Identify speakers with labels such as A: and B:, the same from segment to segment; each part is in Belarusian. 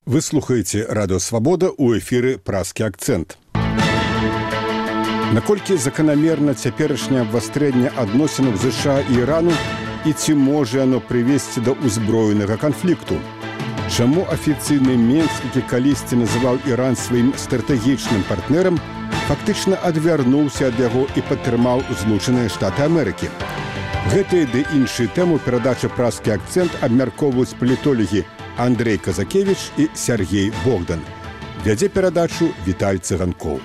A: Вы слухаеце Радыё Свабода ў эфіры «Празкі акцэнт». Наколькі заканамерна цяперашняе абвастрэнне адносінаў ЗША і Ірану і ці можа яно прывесці да ўзброенага канфлікту? Чаму афіцыйны Мінск, які калісьці называў Іран сваім стратэгічным партнерам, фактычна адвярнуўся ад яго і падтрымаў Злучаныя Штаты Амерыкі? Гэтыя ды іншыя тэмы перадачы «Празкі акцэнт» абмяркоўваюць палітолагі Андрей Казакевич і Сергей Богдан. Вядзе перадачу Віталь Цыганкоў.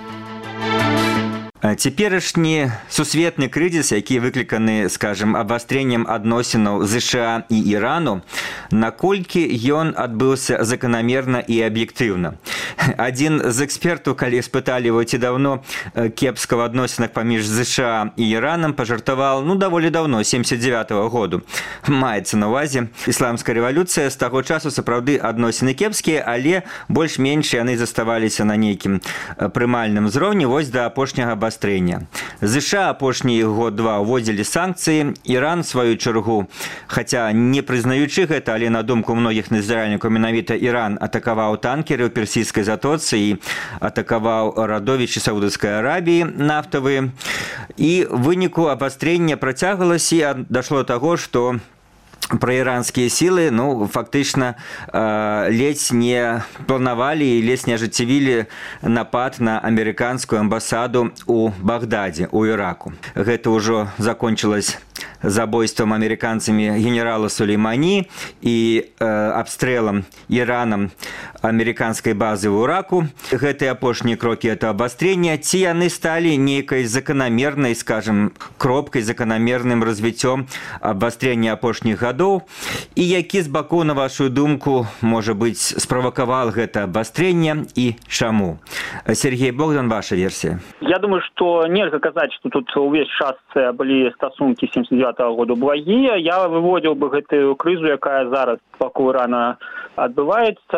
B: Цяперашні сусветны крызіс, які выкліканы, скажем, абвастрэннем адносінаў ЗША і Ірану, наколькі ён адбыўся заканамерна і аб'ектыўна. Адзін з экспертаў, калі спыталі его, ці даўно кепска ў адносінах паміж ЗША і Іранам, пажартаваў, даволі даўно, 79-го году. Маецца на ўвазе ісламская рэвалюцыя, з таго часу сапраўды адносіны кепскія, але больш-менш яны заставаліся на нейкім прымальным узроўні вось да апошняга абвастрэння. ЗША апошні год-два ўводзілі санкцыі, Іран, сваю чаргу, хаця не прызнаючы гэта, але на думку многіх назіральнікаў менавіта Іран атакаваў танкеры ў персійскай затоцы і атакаваў радовішчы Саудаўскай Арабіі нафтавыя. І ў выніку абвастрэння працягвалася і дашло да таго, што праіранскія сілы, фактычна ледзь не планавалі і ледзь не ажыццявілі напад на амерыканскую амбасаду ў Багдадзе, у Іраку. Гэта ўжо закончылось забойствам амерыканцамі генерала Сулеймані і абстрэлам Іранам амерыканскай базы ў Іраку. Гэтыя апошнія крокі это абвастрэння, ці яны сталі нейкай заканамернай, скажем, кропкай, заканамерным развіццём абвастрэння апошніх гадоў, і які з бакоў, на вашу думку, можа быць, справакавал гэта абвастрэнне і чаму? Сергей Богдан, ваша версія.
C: Я думаю, што нельга казаць, што тут увесь час былі стасункі 79-го года благія. Я выводзіў бы гэтую крызу, якая зараз вакол Ірана адбываецца,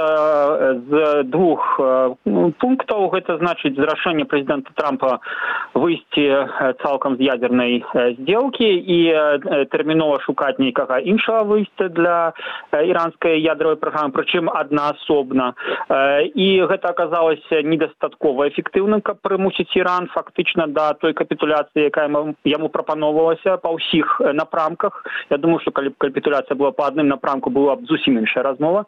C: з двух пунктаў. Гэта значыць з рашэння прэзідэнта Трампа выйсці цалкам з ядзернай здзелкі і тэрмінова шукаць нейкага іншага выйсця для іранскай ядравай праграмы, прычым аднаасобна. І гэта аказалася недастаткова эфектыўным, каб прымусіць Іран фактычна да той капітуляцыі, якая яму прапаноўвалася па ўсіх напрамках. Я думаю, што калі б капітуляцыя была па адным напрамку, была б зусім іншая размова.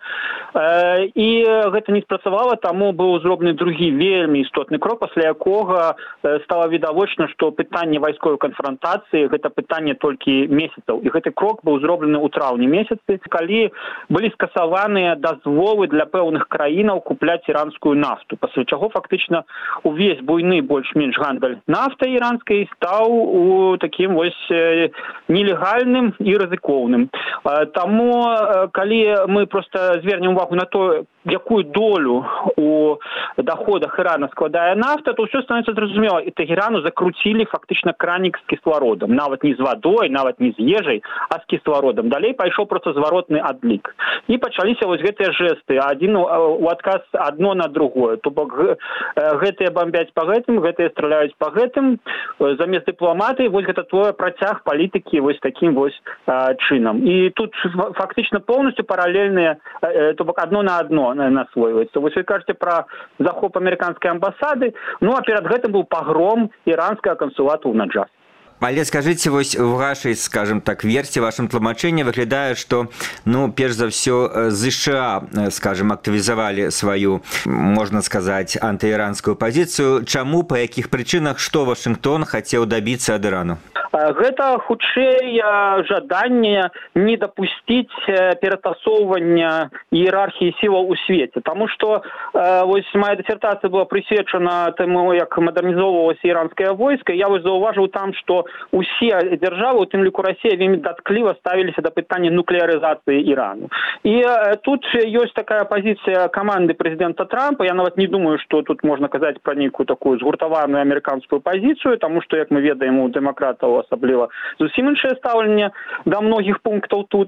C: І гэта не спрацавала, таму быў зроблены другі вельмі істотны крок, пасля якога стала відавочна, што пытанне вайсковай канфрантацыі гэта пытанне толькі месяцаў. І гэты крок быў зроблены ў траўні месяцы, калі былі скасаваныя дазволы для пэўных краінаў купляць іранскую нафту, пасля чаго фактычна увесь буйны больш-менш гандаль нафтай іранскай стаў у такім вось нелегальным і рызыкоўным. Таму, калі мы проста звернем увагу на то, якую долю у доходах Ірана складае нафта, то ўсё становіцца зразумела. І Тэгерану закруцілі фактычна кранік з кіслародам. Нават не з вадой, нават не з ежай, а з кіслародам. Далей пайшоў проста зваротны адлік. І пачаліся вось гэтыя жэсты, адзін у адказ адно на другое. То бок гэтыя бомбяць па гэтым, гэтыя страляюць па гэтым. Замест дыпламатыі вось гэта твой працяг палітыкі вось такім вось чынам. І тут фактычна поўнасцю паралельныя, то бок адно на адно насвойваецца. Вось вы кажаце пра захоп амерыканскай амбасады, а перад гэтым быў пагром іранскага кансулата ў Наджафе.
B: Але скажыце, вось у вашай, скажем так, версіі, вашым тлумачэнні выглядае, што, перш за ўсё, ЗША, скажем, актывізавалі сваю, можна сказаць, антыіранскую пазіцыю. Чаму, па якіх прычынах, што Вашынгтон хацеў дабіцца ад Ірану?
C: Гэта хутчэй жаданне не дапусціць ператасоўвання іерархіі сілаў у свеце. Таму што вось моя дысертацыя была прысвечана таму, як мадэрнізоўвалася іранскае войска. Я вось заўважыў там, што усе дзяржавы, у тым ліку Расія, вельмі даткліва ставіліся да пытання нуклеарызацыі Ірану. І тут ёсць такая пазіцыя каманды прэзідэнта Трампа. Я нават не думаю, што тут можна казаць пра нейкую такую згуртаваную амерыканскую пазіцыю, таму што, як мы ведаем, у дэмакратаў асабліва зусім іншае стаўленне да многіх пунктаў тут.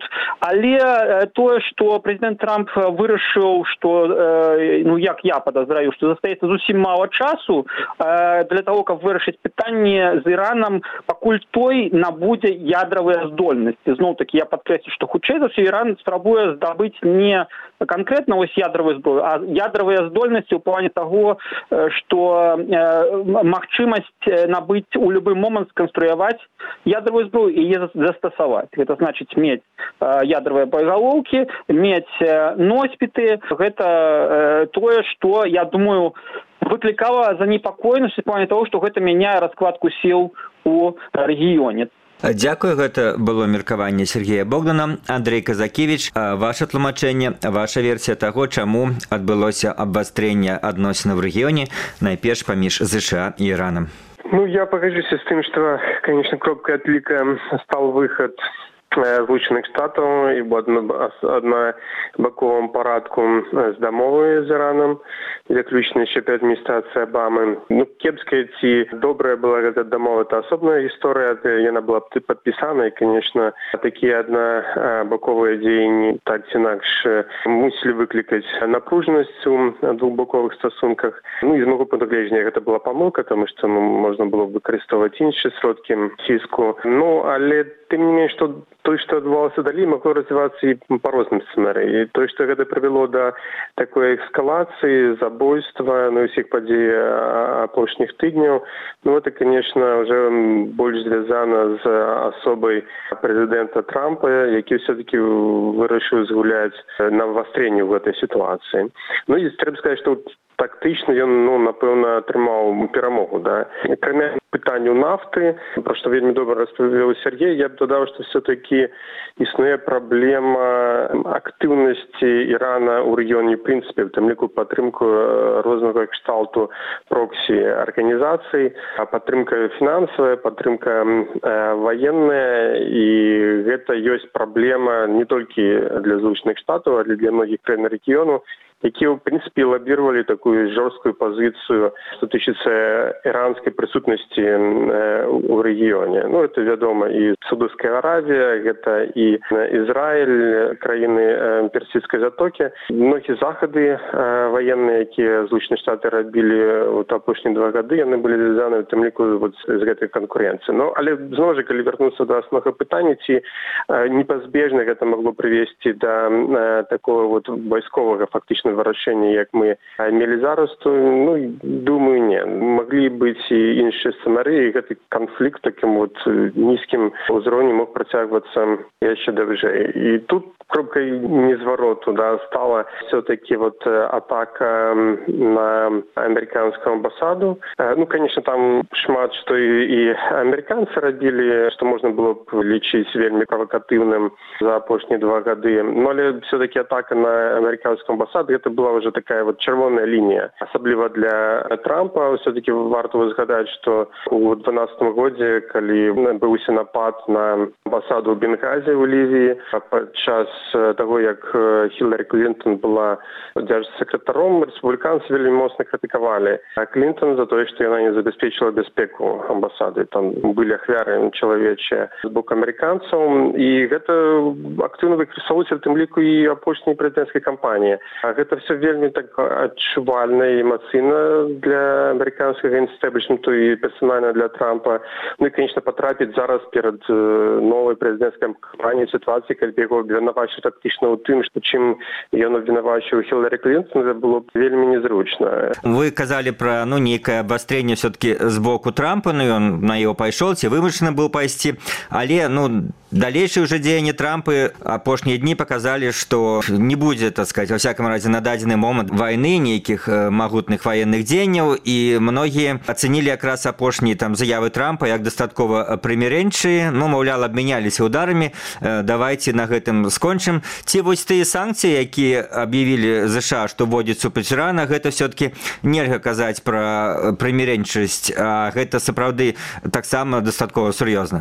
C: Але тое, што прэзідэнт Трамп вырашыў, што, як я падазраю, што застаецца зусім мала часу для таго, каб вырашыць пытанне з Іранам, пакуль той набудзе ядравыя здольнасці. Зноў-такі я падкрэслю, што хутчэй за ўсё Іран спрабуе здабыць не конкретно ядерную зброю, а ядерные здольности в плане того, что махчимость набыть у любой момент сконструировать ядерную зброю и ее застосовать. Это значит иметь ядерные боеголовки, иметь носьбиты. Это то, что, я думаю, выкликало занепокоенность в плане того, что это меняет раскладку сил у регионе.
B: Дзякую, гэта было меркаванне Сергея Богдана. Андрей Казакевич, ваше тлумачэнне, ваша версія таго, чаму адбылося абвастрэнне адносінаў в рэгіёне, найперш паміж США и Ираном.
D: Я погоджусь с тем, что, конечно, кропкой отлика стал выход Злучених Штатів і однобоковому парадку з домовою з Іраном, заключенной еще при администрации Обамы. Кепская ці добрая была эта домова, это особная история, она была подписана, и, конечно, такие однобоковые дзеянні так ці інакш мусили выкликать напруженность у двухбоковых стосунках. І з мого пункту гледжання это была помилка, тому що можна було використовувати інші сродки тиску. Але тим не менш, что то, что отбывалось далі, могло развиваться и по разным сценариям. И то, что это привело до такой эскалации, забойства, и всех подій апошніх тижнів, это, конечно, уже больше зв'язано з особой президента Трампа, який все-таки вирішив згуляти на обостренні в этой ситуації. І треба сказати, що тактично він, напевно, отримав перемогу. Да? Крім питанню нафти, про що вельми добре розповів Сергій, я б додав, що все-таки існує проблема активності Ірана у регіоні, в принципі, в тому ліку підтримку різного кшталту проксі-організацій, підтримка фінансова, підтримка воєнна, і це є проблема не тільки для Злучених Штатів, а для многих країн регіону, які, в принципі, лоббировали таку жорстку позицію, що стосується іранської присутності у регіоні. Це відомо і Саудовська Аравія, це і Ізраїль, країни Персидської затоки. Многі заходи воєнні, які Злучені Штати робили в останні 2 роки, вони були зв'язані в тому ліку з цією конкуренцією. Але, знову ж, коли вернутися до основного питання, ці непозбіжно це могло привести до такого військового фактично вирощення, як ми мали зараз, то, думаю, ні. Могли бути і інші сценарії, і цей конфлікт таким низьким узровнем мог протягуватися ще довше. І тут кропкой незвороту, да, стала все-таки атака на американскую амбассаду. Конечно, там шмат, что и американцы робили, что можно было бы лечить вельми провокативным за опошние 2 года. Но все-таки атака на американскую амбассаду, это была уже такая червоная линия. Особливо для Трампа. Все-таки варто згадати, що у 2012 году, коли відбувся напад на амбасаду в Бенгазі у Лівії, під час того, як Хіларі Клінтон була держсекретаром, республіканці вельми моцно критикували Клінтон за те, що вона не забезпечила безпеку амбасади. Там були ахвяри чоловічі з боку американців, і це активно використовується в тим ліку і опошній президентській кампанії. Це все вельми так відчувально і емоційно для американського інстеблішменту і персонально для Трампа. І, звісно, потрапити зараз перед новою президентською кампанією ситуації, коли його обвинувачують фактично у тим, що чим ён обвинувачив Хіларі Клінтон, це було б вельми незручно.
B: Вы казали про некое обострение все-таки с боку Трампа, он на его пайшоў, ці вымушаны был пайсці, але далейшие уже дзеянні Трампа апошнія дні показали, что не будет, так сказать, во всяком разе на дадзены момант войны, нейкіх магутных военных дзеянняў, і многие оценили якраз апошнія заявы Трампа як дастаткова прымірэнчыя, маўлял, абмяняліся ударамі, давайте на гэтым скончым. Ці вось тыя санкцыі, якія аб'явілі США, што вводзяць супраць Ірана, гэта все-таки нельга казаць пра прымірэнчасць, а гэта сапраўды таксама дастаткова сур'ёзна.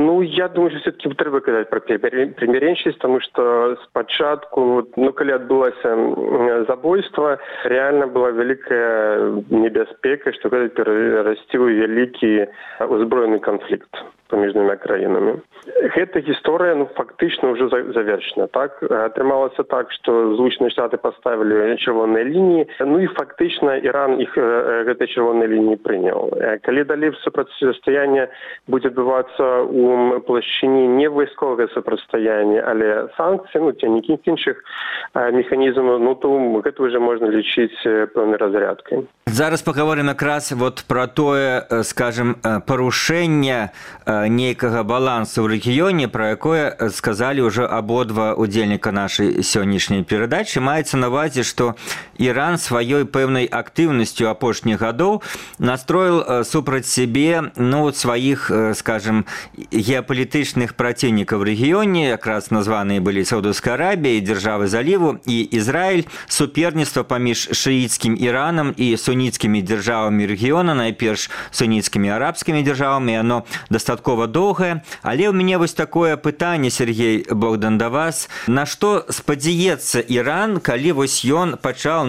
D: Я думаю, что все-таки треба казать про примиренчесть, потому что спочатку, коли отбылось забойство, реально была великая небезпека, что это перерастил великий узброенный конфликт поміж двома країнами. Эта история, фактично уже завершена. Так? Отрималося так, что Злучені Штаты поставили червоные линии, и фактично Иран их этой червоной линии принял. Коли далі все противостояние будет отбываться у у плашчыні не вайсковае супрацьстаянне, але санкцыі, ці нейкіх іншых механізмаў, то гэта ўжо можна лічыць пэўнай разрядкай.
B: Зараз паговорым якраз про тое, скажем, парушэнне нейкага балансу ў рэгіёне, про якое сказалі ўжо абодва удзельніка нашай сённяшняй перадачы. Маецца на ўвазе, што Іран сваёй пэўнай актыўнасцю апошніх гадоў настроіў супраць сябе сваіх, скажем, геапалітычных праціўнікаў в рэгіёне, якраз названыя былі Саудаўская Арабія, дзяржавы заліву і Ізраіль. Суперніцтва паміж шыіцкім Іранам і суніцкімі дзяржавамі рэгіёна, найперш суніцкімі арабскімі дзяржавамі, яно дастаткова доўгае. Але ў мяне вось такое пытанне, Сергей Богдан, да вас. На што спадзяецца Іран, калі вось ён пачаў,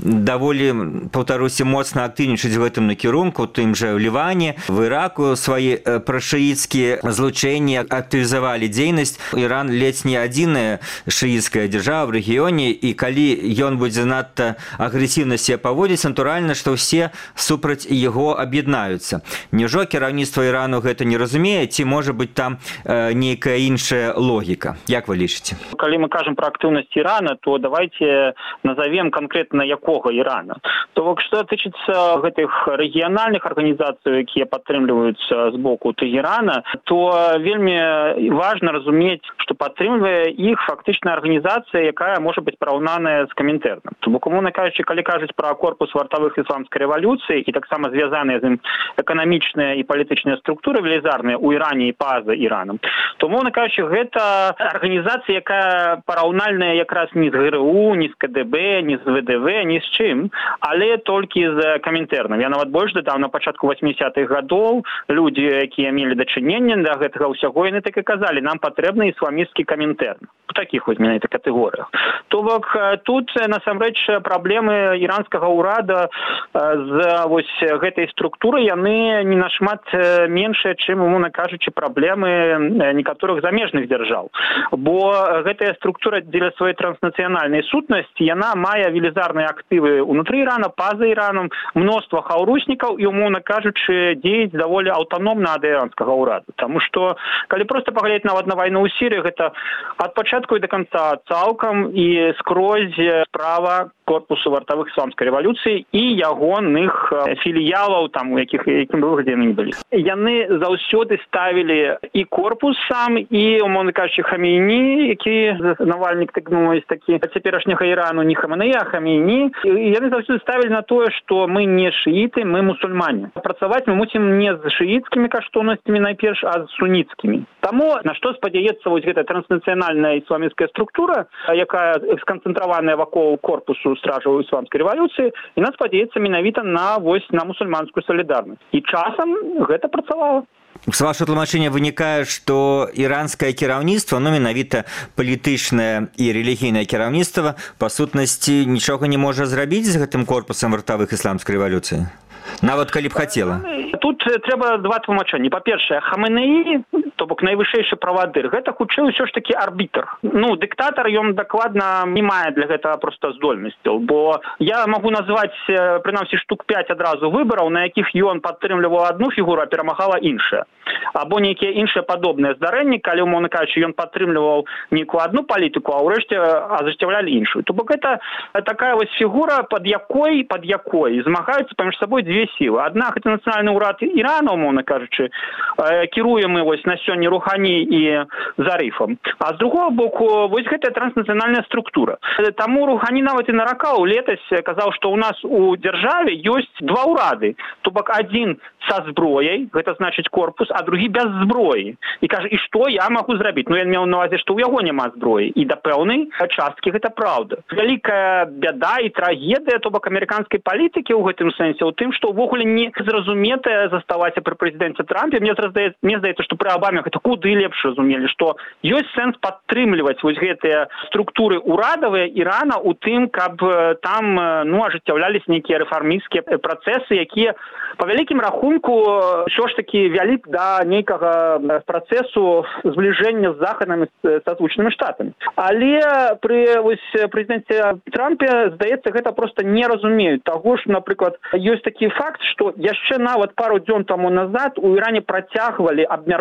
B: даволі, паўтаруся, моцна актыўнічаць в гэтым накірунку, тым жа ў Ліване, в Іраку свае прашыіцкія злучэнні актывізавалі дзейнасць. Іран ледзь не адзіная шыіцкая дзяржава в рэгіёне, і калі ён будзе надта агрэсіўна себе паводзіць, натуральна, што ўсе супраць яго аб'яднаюцца. Няўжо кіраўніцтва Ірану гэта не разумее, ці можа быць там нейкая іншая логіка? Як вы лічыце?
C: Калі мы кажам про актыўнасць Ірана, то давайте назовем конкретно якога Ірана. То што тычыцца гэтых рэгіянальных арганізацый, якія падтрымліваюцца з боку Тэгерана, то вельмі важна разумець, што падтрымлівае іх фактычная арганізацыя, якая можа быць параўнаная з Камінтэрнам. То бок, умоўна кажучы, калі кажуць про корпус вартавых ісламскай рэвалюцыі і таксама звязаныя з ім эканамічныя і палітычныя структуры велізарныя ў Іране і па-за Іранам, то, умоўна кажучы, гэта арганізацыя, якая параўнальная якраз не з ГРУ, не з КДБ, не з ВДВ, ні з чым, але толькі з Камінтэрнам. Я нават больш дадаў, на пачатку 80-х гадоў людзі, якія мелі дачыненне да гэтага ўсяго, яны так і казалі, нам патрэбны ісламісцкі Камінтэрн. У такіх вось менавіта катэгорыях. То бок, тут насамрэч праблемы іранскага ўрада з вось гэтай структуры, яны не нашмат меншыя, чым, умоўна кажучы, праблемы некаторых замежных дзяржаў. Бо гэтая структура дзеля сваёй транснацыянальнай сутнасці, яна мае велізарныя актывы ўнутры Ірана, па-за Іранам, мноства хаўруснікаў і, умоўна кажучы, дзеяць даволі аўтаномна ад іранскага ўраду. Таму што, калі проста паглядзець нават на вайну ў Сірыі, гэта ад пачатку і да канца цалкам і скрозь справа корпусу вартавых ісламскай рэвалюцыі і ягоных філіялаў, там, у якім выглядзе яны не былі. Яны заўсёды ставілі і корпус сам, і, умоўна кажучы, Хамейні, які навальнік такі цяперашняга Ірану, не Хаменеі, а Хамейні. І яны заўсёды ставілі на тое, што мы не шыіты, мы мусульмане. Працаваць мы мусім не з шыіцкімі каштоўнасцямі найперш, а з суніцкімі. Таму на што спадзяецца вось гэта транснацыянальная ісламісцкая структура, якая сканцэнтраваная вакол корпусу стражаў ісламскай рэвалюцыі, і нас спадзяецца менавіта на мусульманскую салідарнасць. І часам гэта працавала.
B: З вашего тлумачэння вынікае, што іранскае кіраўніцтва, менавіта палітычнае і рэлігійнае кіраўніцтва, па сутнасці нічога не можа зрабіць з гэтым корпусам вартавых ісламскай рэвалюцыі? Нават калі б хацела.
C: Тут трэба два тлумачэнні. Па-першае, Хаменеі, то бок найвышэйшы правадыр, гэта хутчэй усё ж такі арбітр. Дыктатар, ён дакладна не мае для гэтага проста здольнасцяў, бо я магу назваць прынамсі штук 5 адразу выбараў, на якіх ён падтрымліваў адну фігуру, а перамагала іншая. Або нейкія іншыя падобныя здарэнні, калі, умоўна кажучы, ён падтрымліваў нейкую адну палітыку, а ўрэшце ажыццяўлялі іншую. То бок гэта такая вось фігура, пад якой змагаюцца паміж сабой дзве сілы. Адна гэта нацыянальны ўрад Ірана, умоўна кажучы, кіруе мы вось на сёння Рухані і Зарыфам. А з другого боку, вось гэтая транснацыянальная структура. Таму Рухані нават і наракаў летась, казаў, што ў нас у дзяржаве ёсць два ўрады. То бок адзін са зброяй, гэта значыць корпус, а другі без зброі. І кажа, і што я магу зрабіць? Ён меў на ўвазе, што ў яго няма зброі. І да пэўнай часткі гэта праўда. Вялікая бяда і трагедыя, то бок амерыканскай палітыкі ў гэтым сэнсе, у тым, што ўвогуле не зразуметая заставацца пры прэзідэнце Трампе. Мне здаецца, што пры Абаме гэта куды лепш разумелі, што ёсць сэнс падтрымліваць вось гэтыя структуры ўрадавыя Ірана у тым, каб там ажыццяўляліся нейкія рэфармісцкія працэсы, якія па вялікім рахунку ўсё ж такі вялі да нейкага працэсу збліжэння з Захадам і са Злучанымі Штатамі. Але пры прэзідэнце Трампе, здаецца, гэта проста не разумеюць таго, што, напрыклад, ёсць такі факт, што яшчэ нават пару дзён таму назад у Іране працягвалі абмяркоўваць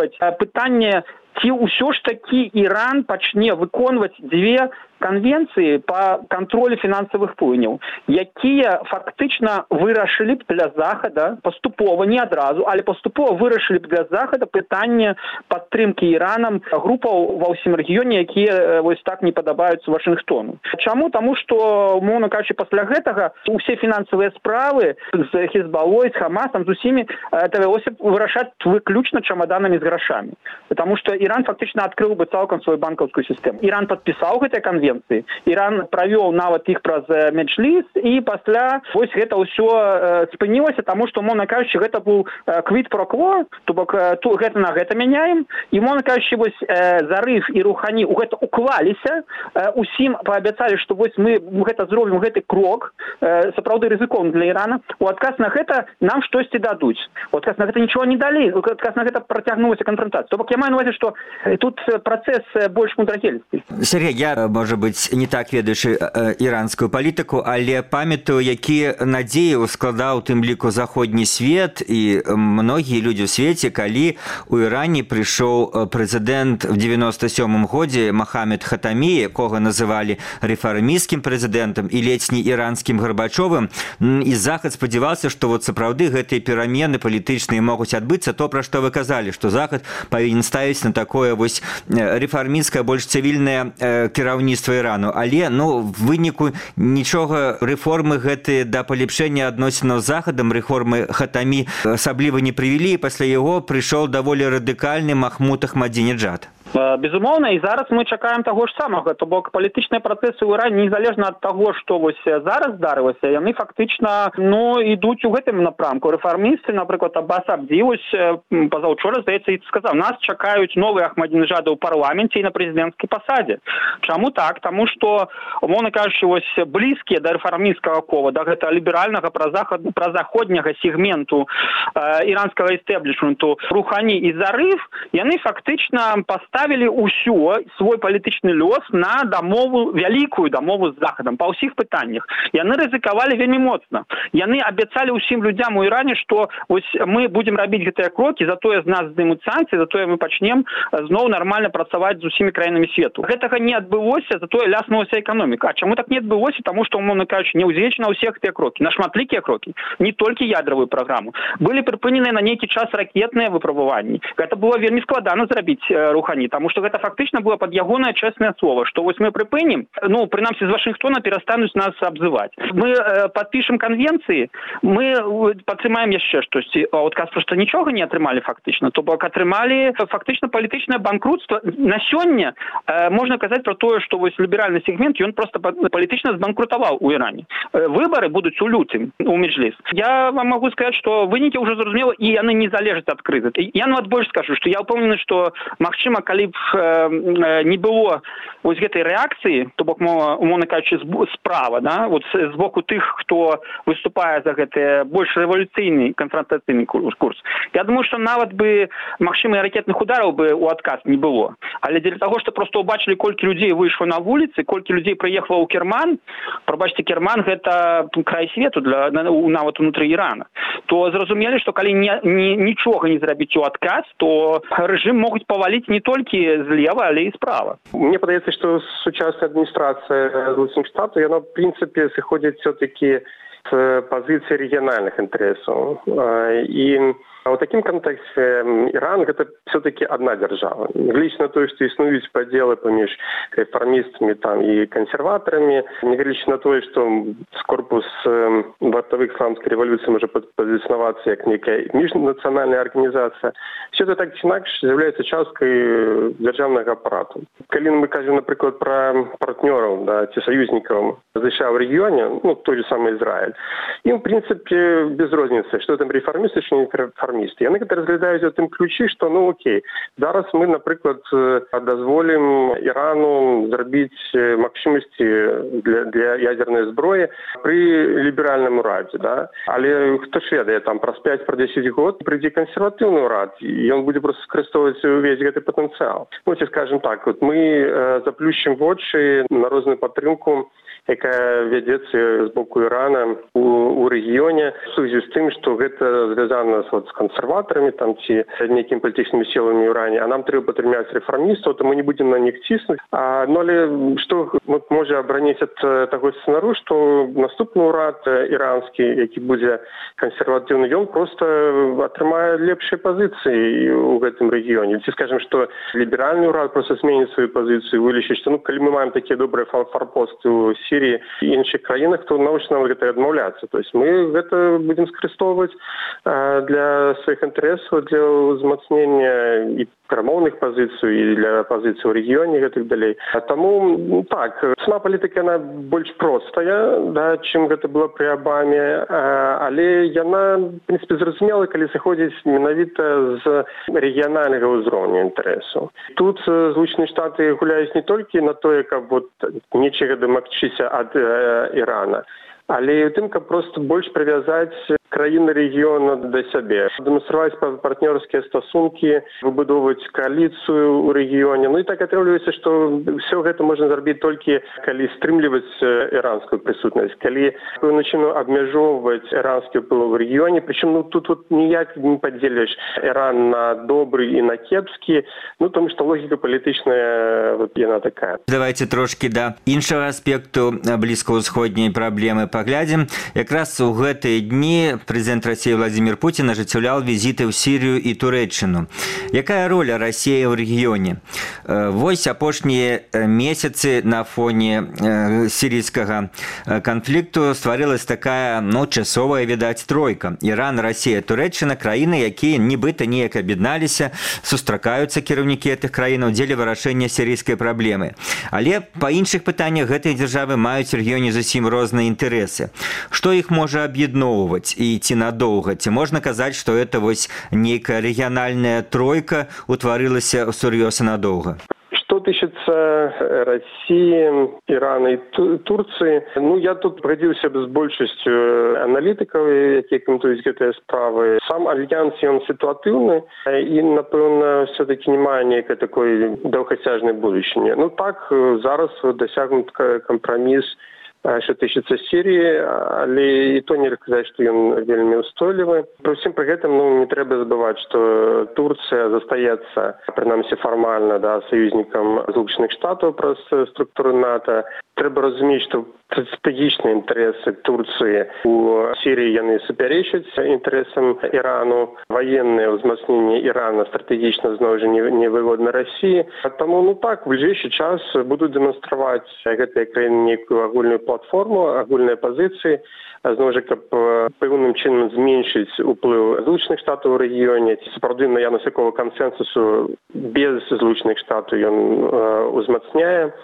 C: абмяркоўваць пытанне, ці ўсё ж такі Іран пачне выконваць дзве конвенции по контролю финансовых плыняў, якія фактычна вырашылі б для Захада паступова, не адразу, але паступова вырашылі б для Захада пытанне падтрымкі Іранам групаў ва ўсім рэгіёне, якія вось так не падабаюцца Вашынгтону. Чаму? Таму што, умоўна кажучы, пасля гэтага усе фінансавыя справы з Хезбалой, з Хамасам, з усімі давялося вырашаць выключна чамаданамі з грашамі. Таму што Іран фактычна адкрыў бы цалкам сваю банкаўскую сістэму. Іран падпісаў гэтыя конвенцыі, Іран правёў нават іх праз меджліс, і пасля вось гэта ўсё спынілася, таму што, умоўна кажучы, гэта быў квит про кво, то бок гэта на гэта мяняем, і, умоўна кажучы, вось Зарыф і Рухані ў гэта уклаліся, усім паабяцалі, што вось мы гэта зробім, гэты крок сапраўды рызыкоўны для Ірана. У адказ на гэта нам штосьці дадуць. У адказ на гэта нічого не далі, у адказ на гэта працягнулася канфронтацыя. То бок я маю на увазе, што тут працэс больш мудрагельскі.
B: Сергей, я, можа быць, не так ведаючы іранскую палітыку, але памятаю, якія надзеі ускладаў тым ліку заходні свет і многія людзі ў свеце, калі у Іране прыйшоў прэзідэнт в 97-м годзе Мохаммед Хатамі, якога называлі рэфармісцкім прэзідэнтам і ледзь не іранскім Гарбачовым, і Захад спадзяваўся, што вот сапраўды гэтыя перамены палітычныя могуць адбыцца, то, пра што вы казалі, што Захад павінен ставіць на такое вось рэфармісцкае, больш цывільнае кіраўніцтва Ірану. Але, в выніку нічога рэформы гэтыя да палепшэння адносінаў з Захадам, рэформы Хатамі асабліва не прывялі, і пасля яго прыйшоў даволі радыкальны Махмуд Ахмадзінеджад.
C: Безумоўна, і зараз мы чакаем таго ж самага, то бок палітычныя працэсы ў Іране, незалежна ад таго, што вось зараз здарылася, яны фактычна ідуць у гэтым напрамку. Рэфармісты, напрыклад, Аббас Абді, вось пазаўчора, здаецца, і сказаў, нас чакаюць новыя Ахмадзінеджады ў парламенце і на прэзідэнцкай пасадзе. Чаму так? Таму што, умоўна кажучы, вось блізкія да рэфармісцкага кола, да гэтага ліберальнага празаходняга сегменту іранскага эстэблішменту Рухані і Зарыф, яны фактычна паставілі ўсё, свой палітычны лёс на дамову, вялікую дамову з Захадам па ўсіх пытаннях. Яны рызыкавалі вельмі моцна. Яны абяцалі ўсім людзям у Іране, што вось мы будзем рабіць гэтыя крокі, затое з нас здымуць санкцыі, затое мы пачнем зноў нармальна працаваць з усімі краінамі свету. Гэтага не адбылося, затое ляснулася эканоміка. А чаму так не адбылося? Таму што, умоўна кажучы, не ўзвечі на ўсе гэтыя крокі, на шматлікія крокі, не толькі ядравую праграму. Былі прыпыненыя на нейкі час ракетныя выпрабаванні. Гэта было вельмі складана зрабіць Рухані, таму што гэта фактычна было пад ягонае чэснае слова, што вось мы прыпынім, прынамсі з Вашынгтона перастануць нас абзываць. Мы падпішам канвенцыі, мы падтрымаем яшчэ штосьці. А адказ проста нічога не атрымалі фактычна. То бок атрымалі фактычна палітычнае банкрутства. На сёння можна казаць пра тое, што вось ліберальны сегмент, ён проста палітычна збанкрутаваў у Іране. Выбары будуць у лютым у меджліс. Я вам магу сказаць, што вынікі ўжо зразумела, і яны не залежаць ад крызы. Я нават больш скажу, што я ўпэўнены, што магчыма, калі б не было вось гэтай рэакцыі, то бок, умоўна кажучы, справа, да, вот з боку тых, хто выступае за гэты больш рэвалюцыйны канфронтацыйны курс. Я думаю, што нават бы магчыма ракетных удараў бы ў адказ не было. Але дзеля таго, што проста ўбачылі, колькі людзей выйшла на вуліцы, колькі людзей прыехала ў Керман, прабачце, Керман гэта край свету для нават унутры Ірана, то зразумелі, што калі нічога не зрабіць у адказ, то рэжым могуць паваліць не толькі злева, але і справа.
D: Мне падаецца, што сучасная адміністрацыя Злучаных Штатаў, яна, в принципе, сыходзіць все-таки з пазіцыі рэгіянальных інтарэсаў. І в такім кантэксце Іран гэта все-таки одна дзяржава. Нягледзячы на тое, што існуюць падзелы паміж рэфармістамі і кансерватарамі, нягледзячы на тое, што корпус вартавых ісламскай рэвалюцыі можа пазіцыянавацца як нейкая міжнацыянальная арганізацыя, все это так ці інакш з'яўляецца часткай дзяржаўнага апарату. Калі мы кажам, напрыклад, пра партнёраў, ці саюзнікаў США ў рэгіёне, той же самы Ізраіль, ім, в прынцыпе, без розніцы, што там рэфармісты, што не рэфармісты. Яны гэта разглядаюць у тым ключы, што, окей, зараз мы, напрыклад, дазволім Ірану зрабіць магчымасці для ядзернай зброі пры ліберальным урадзе, да? Але хто ж ведае, там праз 5-10 год прыйдзе кансерватыўны ўрад, і ён будзе проста скарыстоўваць увесь гэты патэнцыял. Ці, скажем так, мы заплющым вочы на розную падтрымку, якая вядзецца з боку Ірана у рэгіёне, в сувязі з тым, што гэта звязана з кансерватарамі там ці нейкімі палітычнымі сіламі ў Іране, а нам трэба падтрымаць рэфармістаў, то мы не будзем на них ціснуць. Але што можа абараніць ад таго сцэнару, што наступны ўрад іранскі, які будзе кансерватыўны, ён проста атрымае лепшыя пазіцыі ў гэтым рэгіёне. Ці скажем, што ліберальны ўрад проста зменіць сваю пазіцыю, вылічыць, што калі мы маем такія добрыя форпосты ў Сіріі і іншых краінах, то навошта нам гэта адмаўляцца. То есть мы гэта будзем скарыстоўваць для сваіх інтарэсаў, для ўзмацнення і перамоўных пазіцый і для пазіцый ў рэгіёне і гэтак далей. Таму так, сама палітыка яна больш простая, да, чым гэта было пры Абаме, але яна, в принципе, зразумела, калі сыходзіць менавіта з рэгіянальнага ўзроўня інтарэсаў. Тут Злучаныя Штаты гуляюць не толькі на тое, каб нечага дамагчыся ад Ірана, але і ў тым, каб проста больш прывязаць краіны рэгіёна да сябе, дэманстраваць партнёрскія стасункі, выбудоўваць кааліцыю ў рэгіёне. Ну і так атрымліваецца, што ўсё гэта можна зрабіць толькі калі стрымліваць іранскую прысутнасць, калі пэўным чынам абмяжоўваць іранскі ўплыў у рэгіёне, прычым тут ніяк не падзеліш Іран на добры і на кепскі, тому што логіка палітычная яна такая.
B: Давайте трошки да іншага аспекту блізкаўсходняй праблемы паглядзім. Якраз у гэтыя дні прэзідэнт Расіі Владзімір Пуцін ажыццяўляў візіты ў Сірыю і Турэччыну. Якая роля Расіі ў рэгіёне? Вось апошнія месяцы на фоне сірійскага канфлікту стварылась такая, часовая, відаць, тройка. Іран, Расія, Турэччына, краіны, якія нібыта неяк аб'ядналіся, сустракаюцца кіраўнікі гэтых краінаў дзеля вырашэння сірійскай праблемы. Але па іншых пытаннях гэтыя дзяржавы маюць у рэгіёне зусім розныя інтарэсы. Што іх можа аб'ядноўваць і ці надоўга? Ці можна казаць, што гэта вось нейкая рэгіянальная тройка утварылася сур'ёз і надоўга?
D: Что тычыцца России, Ирана и Турции, я тут пагадзіўся з большасцю аналітыкаў, якія каментуюць гэтыя справы. Сам альянс, ён ситуатыўны і, напэўна, все-таки не мае нейкай такой доўгасцяжнай будучыні. Так, зараз дасягнут компромисс, що тычыцца Сіріі, але і то нельга казаць, што ён вельмі ўстойлівы. Пры ўсім пры гэтым не трэба забываць, што Турцыя застаецца, прынамсі фармальна, саюзнікам Злучаных Штатаў праз структуру НАТО. Трэба разумець, што стратэгічныя інтарэсы Турцыі у Сіріі яны супярэчаць інтарэсам Ірану. Ваеннае ўзмацненне Ірана стратэгічна зноў жа невыгодна Расіі. Таму, так, в бліжэйшы час будуць дэманстраваць гэтыя краіны нейкую агульную платформу, агульныя пазіцыі, зноў жа, каб пэўным чынам зменшыць уплыў Злучаных Штатаў у рэгіёне. Сапраўды наяўнасць такога кансэнсусу без Злучаных Штатаў ён узмацняе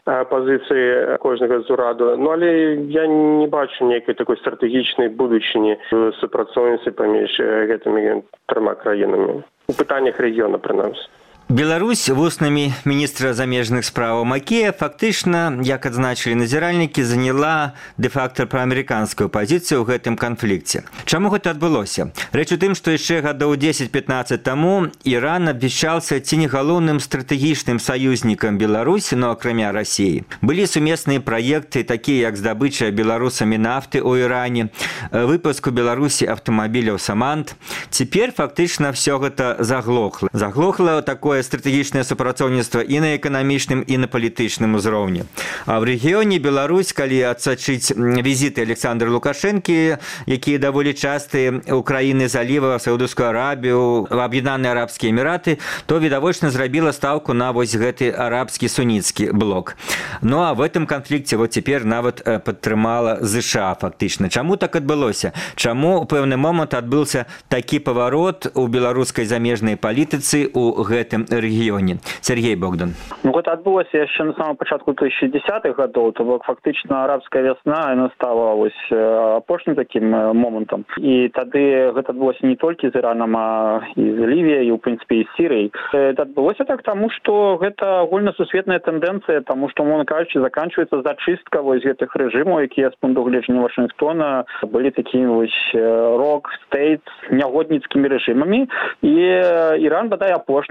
D: пазіцыі кожнага з ураду. Але я не бачу нейкай такой стратэгічнай будучыні в супрацоўніцтве паміж гэтымі трыма краінамі. У пытаннях рэгіёна, прынамсі.
B: Беларусь вуснамі міністра замежных справаў Макея фактычна, як адзначылі назіральнікі, заняла дэ-факта праамерыканскую пазіцыю ў гэтым канфлікце. Чаму гэта адбылося? Рэч у тым, што яшчэ гадоў 10-15 таму Іран абвяшчаўся ці не галоўным стратэгічным саюзнікам Беларусі, акрамя Расіі. Былі сумесныя праекты, такія як здабыча беларусамі нафты ў Іране, выпуск у Беларусі аўтамабіляў «Самант». Цяпер фактычна ўсё гэта заглохла. Заглохла такое стратэгічнае супрацоўніцтва і на эканамічным, і на палітычным узроўні. А ў рэгіёне Беларусь, калі адсачыць візіты Александра Лукашэнкі, якія даволі частыя ў краіны заліва, Саудаўскую Арабію, в Аб'яднаныя Арабскія Эміраты, то відавочна зрабіла стаўку на вось гэты арабскі суніцкі блок. А в гэтым канфлікце цяпер нават падтрымала ЗША фактычна. Чаму так адбылося? Чаму ў пэўны момант адбыўся такі паварот у беларускай замежнай палітыцы ў гэтым рэгіёне? Сергей Богдан.
C: Гэта адбылося яшчэ на самом пачатку 2010-х гадоў, то бок фактычна арабская вясна, яна стала апошнім такім момантам. І тады гэта адбылося не толькі з Іранам, а і з Лівіяй, і ў прынцыпе і з Сірыяй. Гэта адбылося так, таму што гэта агульнасусветная тэндэнцыя, таму што, мовна кажучы, заканчваецца зачыстка гэтых рэжымаў, якія з пункту гледжання Вашынгтона былі такімі рок-стейт нягодніцкімі рэжымамі. І Іран, бадай апошні з іх,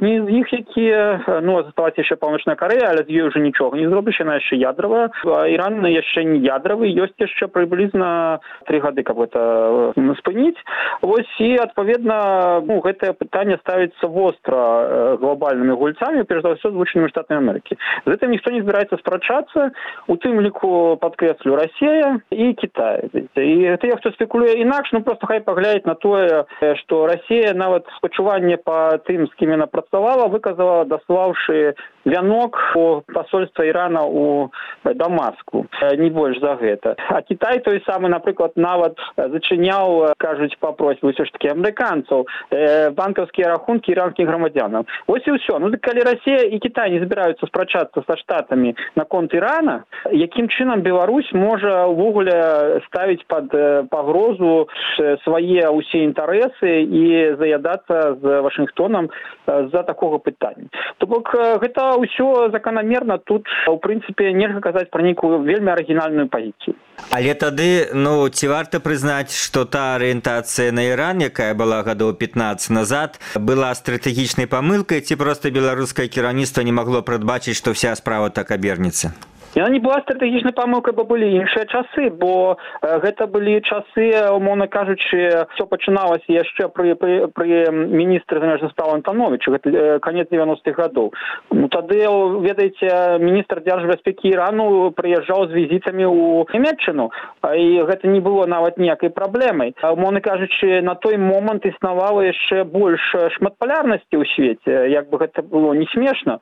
C: іх, якія, заставаць яшчэ Паўночная Карэя, але з ёй уже нічога не зробіш, яна яшчэ ядравая. Іран яшчэ не ядравы, ёсць яшчэ прыблізна 3 гады, каб гэта спыніць. Вось і, адпаведна, гэтае пытанне ставіцца востра глобальнымі гульцамі, перш за ўсё Злучанымі Штатамі Амерыкі. З гэтым ніхто не збіраецца спрачацца, у тым ліку, падкрэслю, Расія і Кітай. І тыя, хто спекулюе інакш, просто хай паглядзець на тое, што Расія нават спачуванне па тым, з кім яна працавала, выказала, даслаўшы вянок у пасольства Ірана ў Дамаску. Не больш за гэта. А Кітай той самы, напрыклад, нават зачыняў, кажуць, па просьбе ўсё ж такі амерыканцаў, банкаўскія рахункі іранскіх грамадзянаў. Вось і ўсё. Калі Расія і Кітай не збіраюцца спрачацца са Штатамі наконт Ірана, якім чынам Беларусь можа ўвогуле ставіць пад пагрозу свае ўсе інтарэсы і заядацца з Вашынгтонам з-за такога пытання. То бок гэта ўсё заканамерна, тут у прынцыпе нельга казаць пра нейкую вельмі арыгінальную пазіцыю.
B: Але тады, ці варта прызнаць, што та арыентацыя на Іран, якая была гадоў 15 назад, была стратэгічнай памылкай, ці проста беларускае кіраўніцтва не магло прадбачыць, што вся справа так абернецца?
C: Яна не была стратэгічнай памылкай, бо былі іншыя часы, бо гэта былі часы, умоўна кажучы, все пачыналася яшчэ пры міністры замежных спраў Антановичу, гэта канец 90-х гадоў. Тады, ведаеце, міністр дзяржбяспекі Ірану прыязджаў з візітамі ў Нямецчыну, і гэта не было нават ніякай праблемай. Умоўна кажучы, на той момант існавала яшчэ больш шматпалярнасці ў свеце, як бы гэта было не смешна,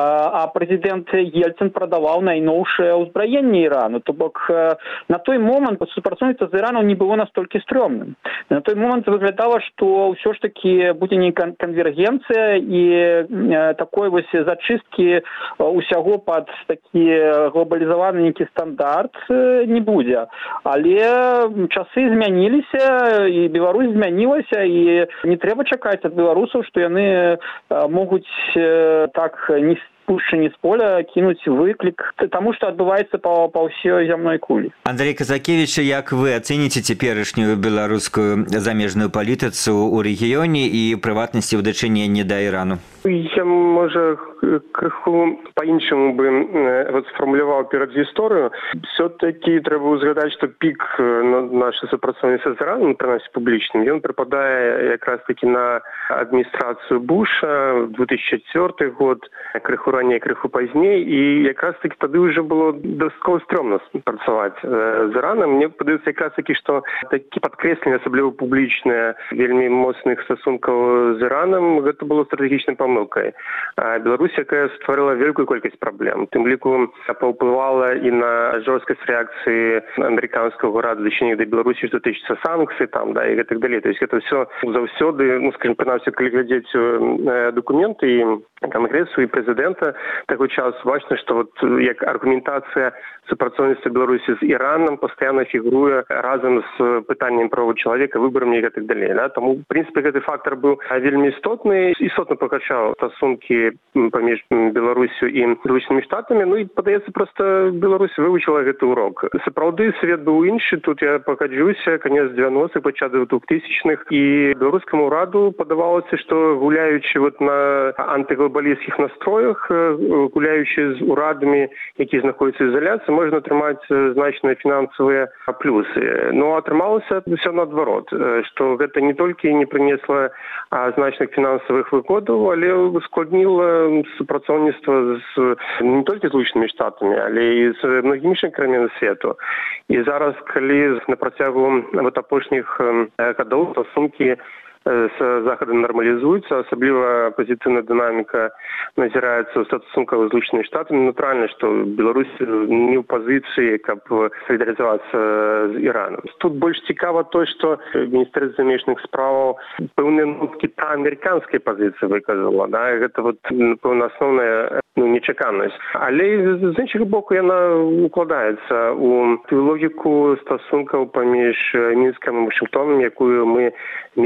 C: а прэзідэнт Ельцин прадаваў найноўшыя ўзбраенне Ірану. То бок на той момант супрацоўніцтва з Іраном не было настолькі стрёмным. На той момант выглядала, што ўсё ж такі будзе нейкая канвергенцыя і такой вось зачысткі ўсяго пад такі глобалізаваны нейкі стандарт не будзе. Але часы змяніліся, і Беларусь змянілася, і не трэба чакаць ад беларусаў, што яны могуць так не пушчані з поля кінуць выклік таму, што адбываецца па ўсёй зямной кулі.
B: Андрей Казакевич, як вы ацэніце цяперашнюю беларускую замежную палітыцу ў рэгіёне і прыватнасці ў дачыненні да Ірану?
D: Я, можа, крыху па-іншаму бы сфармуляваў перад гісторыю. Все-таки трэба ўзгадаць, што пік нашай супрацоўніцтва з Іраном, прынамсі публічным, ён прыпадае якраз-такі на адміністрацыю Буша, 2004 год, крыху раней, крыху пазней, і якраз-такі тады ўжо было дастаткова стрёмна працаваць з Іранам. Мне падаецца якраз-такі, што такі падкрэсленне, асабліва публічнае, вельмі моцных стасункаў з Іранам, гэта было стратэгічнай памылкай. Беларусь, якая стварыла вялікую колькасць праблем, тым ліку паўплывала і на жорсткасць рэакцыі амерыканскага ўраду дачынення да Беларусі, што тычыцца санкцый там, да, і гэтак далей. То есть гэта ўсё заўсёды, скажем, прынамсі, калі глядзець дакументы і Конгрессу і прэзідэнта таго часу, бачна, што вот як аргументацыя супрацоўніцтва Беларусі з Іраном пастаянна фігуруе разам з пытаннем правоў чалавека, выбарамі і гэтак далей. Да? Таму, в прынцыпе, гэты фактар быў вельмі істотны пакачаў стасункі паміж Беларусю і Злучанымі Штатамі. Ну і, падаецца, проста Беларусь вывучыла гэты урок. Сапраўды, свет быў іншы, тут я пагаджуся, канец 90-х, пачатак 2000-х, і беларускаму ўраду падавалася, што гуляючы вот на антыглобалісцкіх настроях, гуляючы з урадамі, які знаходзяцца ў ізаляцыі, можна атрымаць значныя фінансавыя плюсы. Но атрымалася ўсё наадварот, што гэта не толькі не прынесла значных фінансавых выгодаў, але ускладніла супрацоўніцтва не толькі з Злучанымі Штатамі, але і з многімі іншымі краінамі свету. І зараз, калі на працягу апошніх гадоў стасункі з захадам нармалізуюцца, асабліва пазітыўная дынаміка назіраецца ў стасунках з Злучанымі Штатамі, натуральна, што Беларусь не ў пазіцыі, каб салідарызавацца з Іраном. Тут больш цікава то, што Міністэрства замежных справаў пэўныя ноткі амерыканскай пазіцыі выказала. Да? Гэта вот, напэўна, асноўная нечаканасць. Але з іншага боку яна укладаецца ў тую логіку стасункаў паміж Мінскам і Вашынгтонам, якую мы мелі, прынамсі,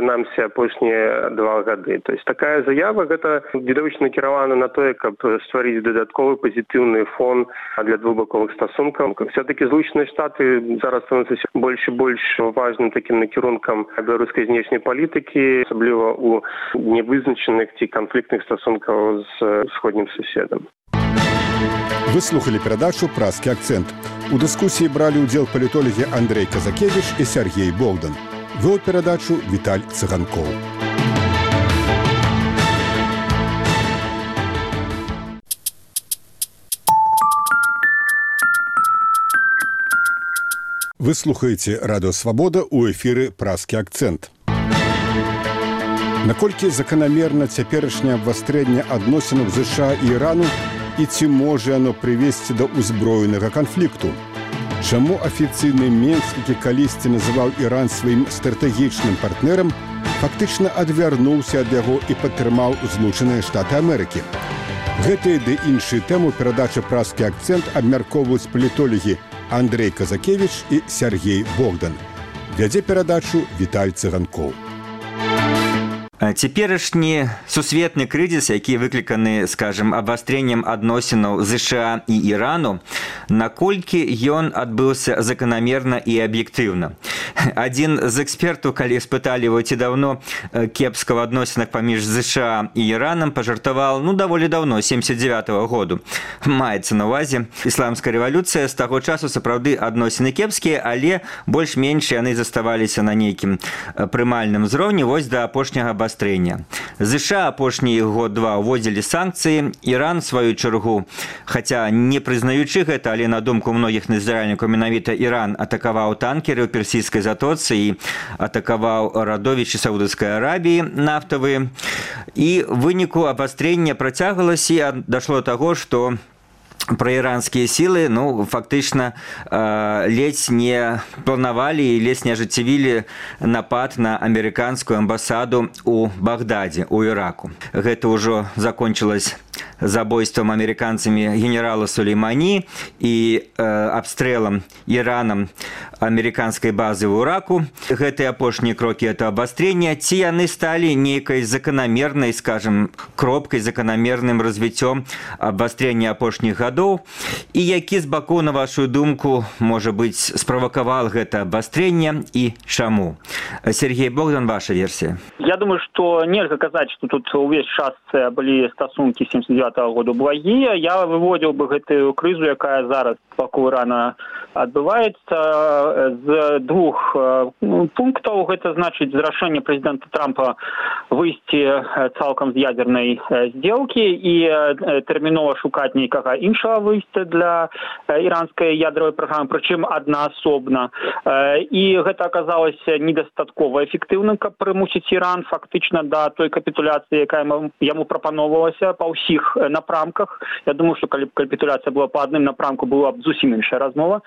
D: прынамсі апошнія 2 гады. То есть такая заява гэта відавочна накіравана на тое, каб стварыць дадатковы пазітыўны фон для двухбаковых стасункаў. Все-таки Злучаныя Штаты зараз становяцца больш і больш важным таким накірункам беларускай знешняй палітыкі, асабліва у невызначаных ці канфліктных стасункаў з сходнім суседам.
A: Вы слухали перадачу «Празкі акцэнт». У дыскусіі бралі ўдзел палітолагі Андрэй Казакевіч і Сергей Богдан. Вёў перадачу Віталь Цыганкоў. Вы слухаеце Радыё Свабода ў эфіры «Празкі акцэнт». Наколькі заканамерна цяперашняе абвастрэнне адносінаў ЗША і Ірану і ці можа яно прывесці да ўзброенага канфлікту? Чаму афіцыйны Мінск, які калісьці называў Іран сваім стратэгічным партнерам, фактычна адвярнуўся ад яго і падтрымаў Злучаныя Штаты Амерыкі? Гэтыя ды іншыя тэмы перадачы «Празкі акцэнт» абмяркоўваюць палітолагі Андрэй Казакевіч і Сергей Богдан. Вядзе перадачу Віталь Цыганкоў.
B: Цяперашні сусветны крызіс, які выкліканы, скажем, абвастрэннем адносінаў ЗША і Ірану, наколькі ён адбыўся заканамерна і аб'ектыўна. Адзін з экспертаў, калі спыталі его, ці даўно кепска ў адносінах паміж ЗША і Іранам, пажартаваў, даволі даўно, 79-го году. Маецца на ўвазе ісламская рэвалюцыя, з таго часу сапраўды адносіны кепскія, але больш-менш яны заставаліся на нейкім прымальным узроўні вось да апошняга абвастрэння. ЗША апошні год-два ўводзілі санкцыі, Іран, сваю чаргу, хаця не прызнаючы гэта, але на думку многіх назіральнікаў менавіта Іран атакаваў танкеры ў Персійскай затоцы і атакаваў радовішчы Саудаўскай Арабіі нафтавыя. І ў выніку абвастрэння працягвалася і дашло да таго, што праіранскія сілы, фактычна ледзь не планавалі і ледзь не ажыццявілі напад на амерыканскую амбасаду ў Багдадзе, у Іраку. Гэта ўжо закончылось забойствам амерыканцамі генерала Сулеймані і абстрэлам Іранам амерыканскай базы ў Іраку. Гэтыя апошнія крокі это абвастрэння, ці яны сталі нейкай заканамернай, скажем, кропкай, заканамерным развіццём абвастрэння апошніх гадоў, і які з бакоў, на вашу думку, можа быць, справакавал гэта абвастрэнне і чаму? Сергей Богдан, ваша версія.
C: Я думаю, что нельзя казаць, что тут увесь час былі стасункі 79-го году благія. Я выводзіў бы гэтую крызу, якая зараз вакол Ірана адбываецца, з двух пунктаў. Гэта значыць з рашэння прэзідэнта Трампа выйсці цалкам з ядзернай здзелкі і тэрмінова шукаць нейкага іншага выйсця для іранскай ядравай праграмы, прычым аднаасобна. І гэта аказалася недастаткова эфектыўным, каб прымусіць Іран фактычна да той капітуляцыі, якая яму прапаноўвалася па ўсіх напрамках. Я думаю, што калі б капітуляцыя была па адным напрамку, была б зусім іншая размова.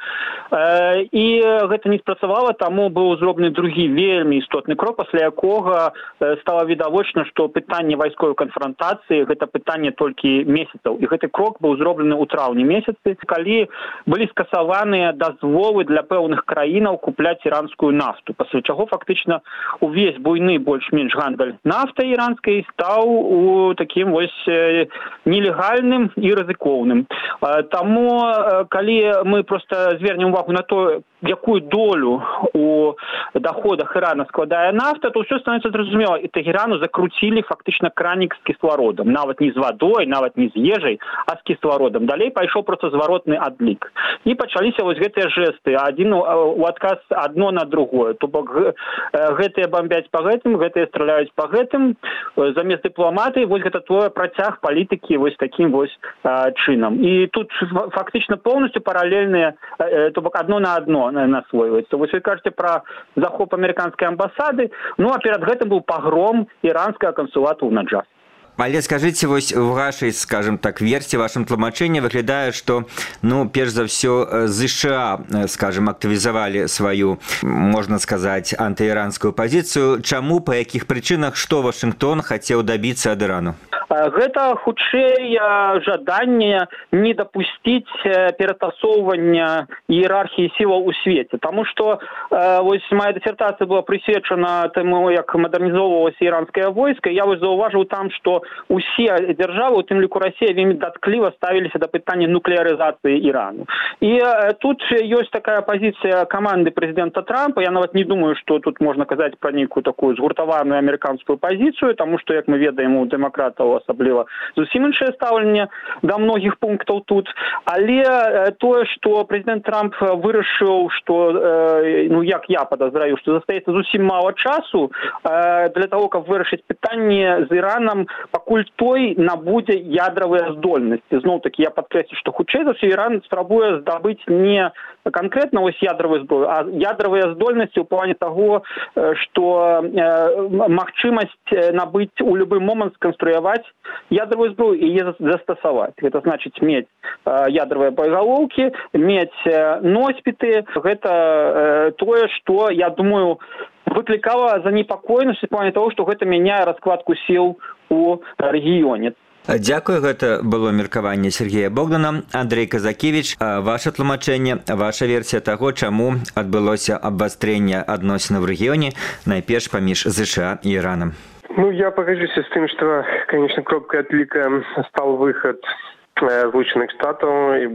C: І гэта не спрацавала, таму быў зроблены другі вельмі істотны крок, пасля якога стала відавочна, што пытанне вайсковай канфрантацыі гэта пытанне толькі месяцаў. І гэты крок быў зроблены ў траўні месяцы, калі былі скасаваныя дазволы для пэўных краінаў купляць іранскую нафту, пасля чаго фактычна увесь буйны больш-менш гандаль нафтай іранскай стаў у такім вось нелегальным і рызыкоўным. Таму, калі мы проста звернем увагу на то, якую долю у доходах Ірана складае нафта, то ўсё становіцца зразумела. І Тегерану закруцілі фактычна кранік з кіслародам. Нават не з вадой, нават не з ежай, а з кіслародам. Далей пайшоў проста зваротны адлік. І пачаліся вось гэтыя жэсты. Адзін у адказ адно на другое. То бок гэтыя бомбяць па гэтым, гэтыя страляюць па гэтым. Замест дыпламатыі вось гэта твой працяг палітыкі вось такім вось чынам. І тут фактычна поўнасцю паралельныя, то бок адно на адно насвойваецца. Вось вы кажаце пра захоп амерыканскай амбасады, а перад гэтым быў пагром іранскага кансулата ў Наджафе.
B: Але скажите, вось в вашей, скажем так, версии, в вашем тлумачении выглядает, что, перш за все, США, скажем, активизовали свою, можно сказать, антииранскую позицию. Чему, по каких причинах, что Вашингтон хотел добиться от Ирану?
C: Гэта хутчэй жаданне не дапусціць ператасоўвання іерархіі сілаў у свеце. Таму што вось моя дысертацыя была прысвечана таму, як мадэрнізоўвалася іранскае войска. Я вось заўважыў там, што усе дзяржавы, у тым ліку Расія, вельмі даткліва ставіліся да пытання нуклеарызацыі Ірану. І тут ёсць такая пазіцыя каманды прэзідэнта Трампа. Я нават не думаю, што тут можна казаць пра нейкую такую згуртаваную амерыканскую пазіцыю, таму што, як мы ведаем, у дэмакратаў асабліва зусім іншае стаўленне да многіх пунктаў тут. Але тое, што прэзідэнт Трамп вырашыў, што, як я падазраю, што застаецца зусім мала часу для таго, каб вырашыць пытанне з Іранам, пакуль той набудзе ядравыя здольнасці. Зноў-такі я падкрэслю, што хутчэй за ўсё Іран спрабуе здабыць не канкрэтна вось ядравую зброю, а ядравыя здольнасці ў плане таго, што магчымасць набыць у любы момант сканструяваць ядровую зброю і яе застасаваць. Гэта значыць мець ядровыя боегалоўкі, мець носьбіты. Гэта тое, што, я думаю, выклікала занепакоенасць у плане таго, што гэта мяняе раскладку сіл у рэгіёне.
B: Дзякую, гэта было меркаванне Сергея Богдана. Андрей Казакевич, ваше тлумачэнне, ваша версія таго, чаму адбылося абвастрэнне адносін в рэгіёне, найперш паміж США і Іраном.
D: Я погоджусь с тем, что, конечно, кропкой отлика стал выход Злучених Штатів і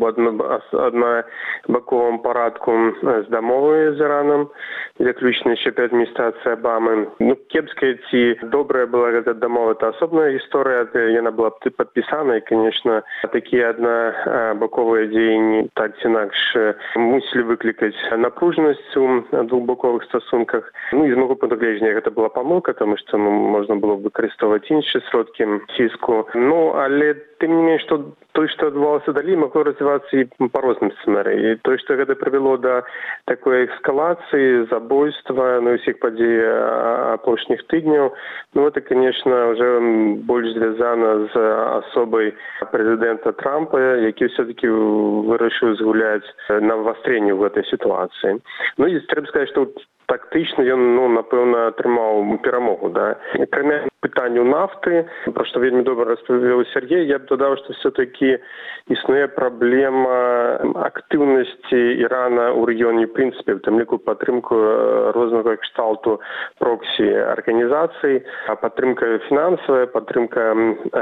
D: однобоковому парадку з домовою з Іраном, заключена ще 5 адміністрації Обами. Кепська ці добрая була ця домова, це особна історія, вона була підписана, і, звісно, такі однобокові дії так чи інакш мусили викликати напруженість у двобокових стосунках. І з мого пункту гледження це була помилка, тому що можна було використовувати інші сродки тиску. Але тим не менш, то, что отбывалось далее, могло развиваться и по разным сценариям. И то, что это привело до такой эскалации, забойства, и всех подей апошніх тижнів, это, конечно, уже больше зв'язано з особой президента Трампа, який все-таки вирішив згуляти на обостренні в этой ситуації. І треба сказати, що тактично він, напевно, отримав перемогу. Да? Крім питанню нафти, про що вельми добре розповів Сергій, я б додав, що все-таки існує проблема активності Ірана у регіоні, в принципі, в тому ліку підтримку різного кшталту проксі-організацій, підтримка фінансова, підтримка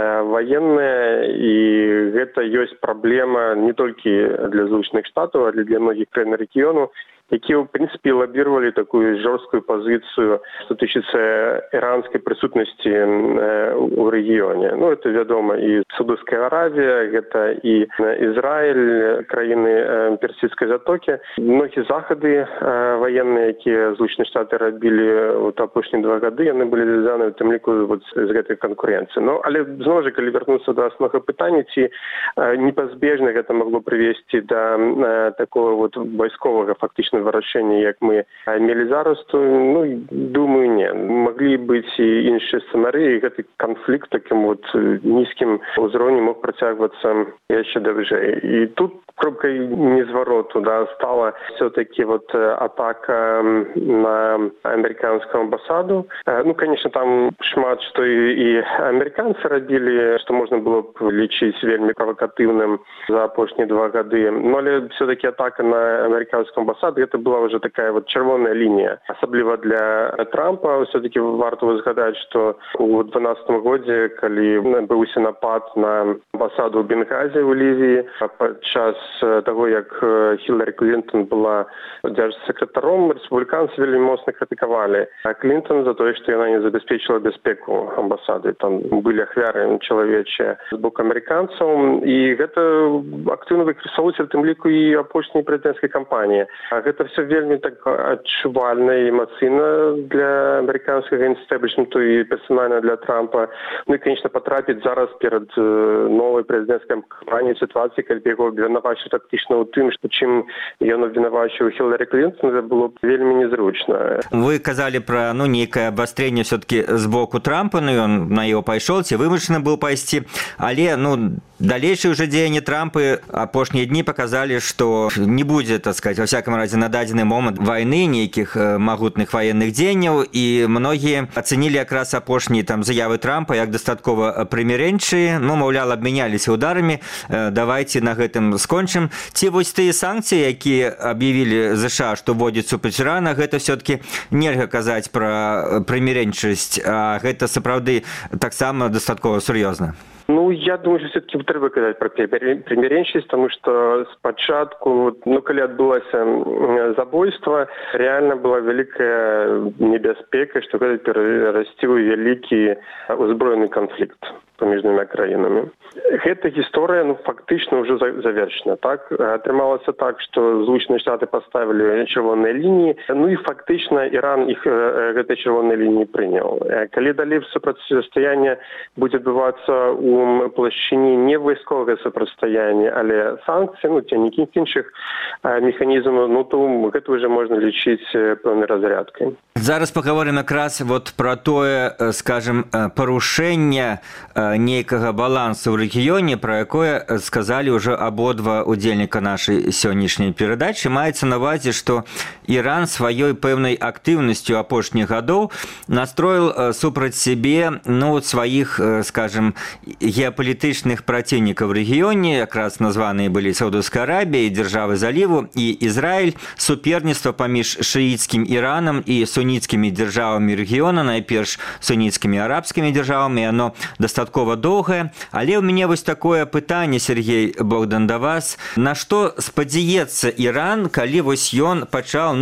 D: воєнна, і це є проблема не тільки для Злучених Штатів, а для многих країн регіону, які, в принципі, лоббировали таку жорстку позицію стосується іранської присутності у регіоні. Це відомо і Саудовська Аравія, це і Ізраїль, країни Персидської затоки. Многі заходи воєнні, які Злучені Штати робили в останні 2 роки, вони були зв'язані в тому ліку з цією конкуренцією. Але, знову ж, коли повернутися до основного питання, ці непозбіжно це могло привести до такого військового фактично вирішення, як ми мали зараз, то, думаю, ні. Могли бути і інші сценарії, і цей конфлікт таким низьким узровнем мог протягуватися ще довше. І тут кропкой незвороту, да, стала все-таки атака на американскую амбассаду. Конечно, там шмат, что и американцы робили, что можно было бы лечить вельми провокативным за опошние 2 годы. Но все-таки атака на американскую амбассаду, это была уже такая червона линия. Особливо для Трампа. Все-таки варто згадати, що у 2012 году, коли відбувся напад на амбасаду в Бенгазі у Лівії, під час того, як Хіларі Клінтон була держсекретаром, республіканці вельми моцно критикували Клінтон за те, що вона не забезпечила безпеку амбасади. Там були ахвяри чоловічі з боку американців. І це активно використовується в тим ліку і опошній президентській кампанії. Це гэта все вельмі так адчувальна і эмацыйна для амерыканскага інстэблішменту і персанальна для Трампа. Ну і, конечно, потрапіць зараз перад новай прэзідэнцкай кампаніяй сітуацыі, калі яго абвінавачваюць фактычна ў тым, што чым ён абвінавачваў Хіларі Клінтон, это было б вельмі незручна.
B: Вы казалі пра нейкае абвастрэнне все-таки з боку Трампа, ён на яго пайшоў, ці вымушаны быў пайсці, але далейшыя ўжо дзеянні Трампа апошнія дні показалі, што не будзе, так сказать, во всяком разе на дадзены момант вайны, нейкіх магутных ваенных дзеянняў, і многія ацэнілі якраз апошнія заявы Трампа як дастаткова прымірэнчыя, маўляў, абмяняліся ударамі, давайте на гэтым скончым. Ці вось тыя санкцыі, якія аб'явілі ЗША, што вводзяць супраць Ірана, гэта все-таки нельга казаць пра прымірэнчасць, а гэта сапраўды таксама дастаткова сур'ёзна.
D: Я думаю, что все-таки трэба казаць пра прымірэнчасць, тому что спачатку, калі адбылося забойство, реально была вялікая небяспека, што гэта перарасці ў вялікі узброены канфлікт паміж двума краінамі. Гэта гісторыя, фактычна ўжо завершена. Так? Атрымалася так, што Злучаныя Штаты паставілі чырвоныя лініі, і фактычна Іран іх гэтай чырвонай лініі прыняў. Калі далей супрацьстаянне будзе адбывацца у плашчыні не вайсковага супрацьстаяння, але санкцыі, ці нейкіх іншых механізмаў, то гэта ўжо можна лічыць пэўнай разрядкай.
B: Зараз паговорым якраз пра тое, скажем, парушэнне нейкага балансу ў рэгіёне, пра якое сказалі ўжо абодва удзельніка нашай сённяшняй перадачы. Маецца на ўвазе, што Іран сваёй пэўнай актыўнасцю апошніх гадоў настроіў супраць сябе сваіх, скажем, геапалітычных праціўнікаў у рэгіёне, якраз названыя былі Саудаўская Арабія, дзяржавы заліву і Ізраіль. Суперніцтва паміж шыіцкім Іранам і суніцкімі дзяржавамі рэгіёна, найперш суніцкімі арабскімі дзяржавамі, яно дастаткова доўгае. Але ў мяне вось такое пытанне, Сергей Богдан, да вас. На што спадзяецца Іран, калі вось ён пачаў,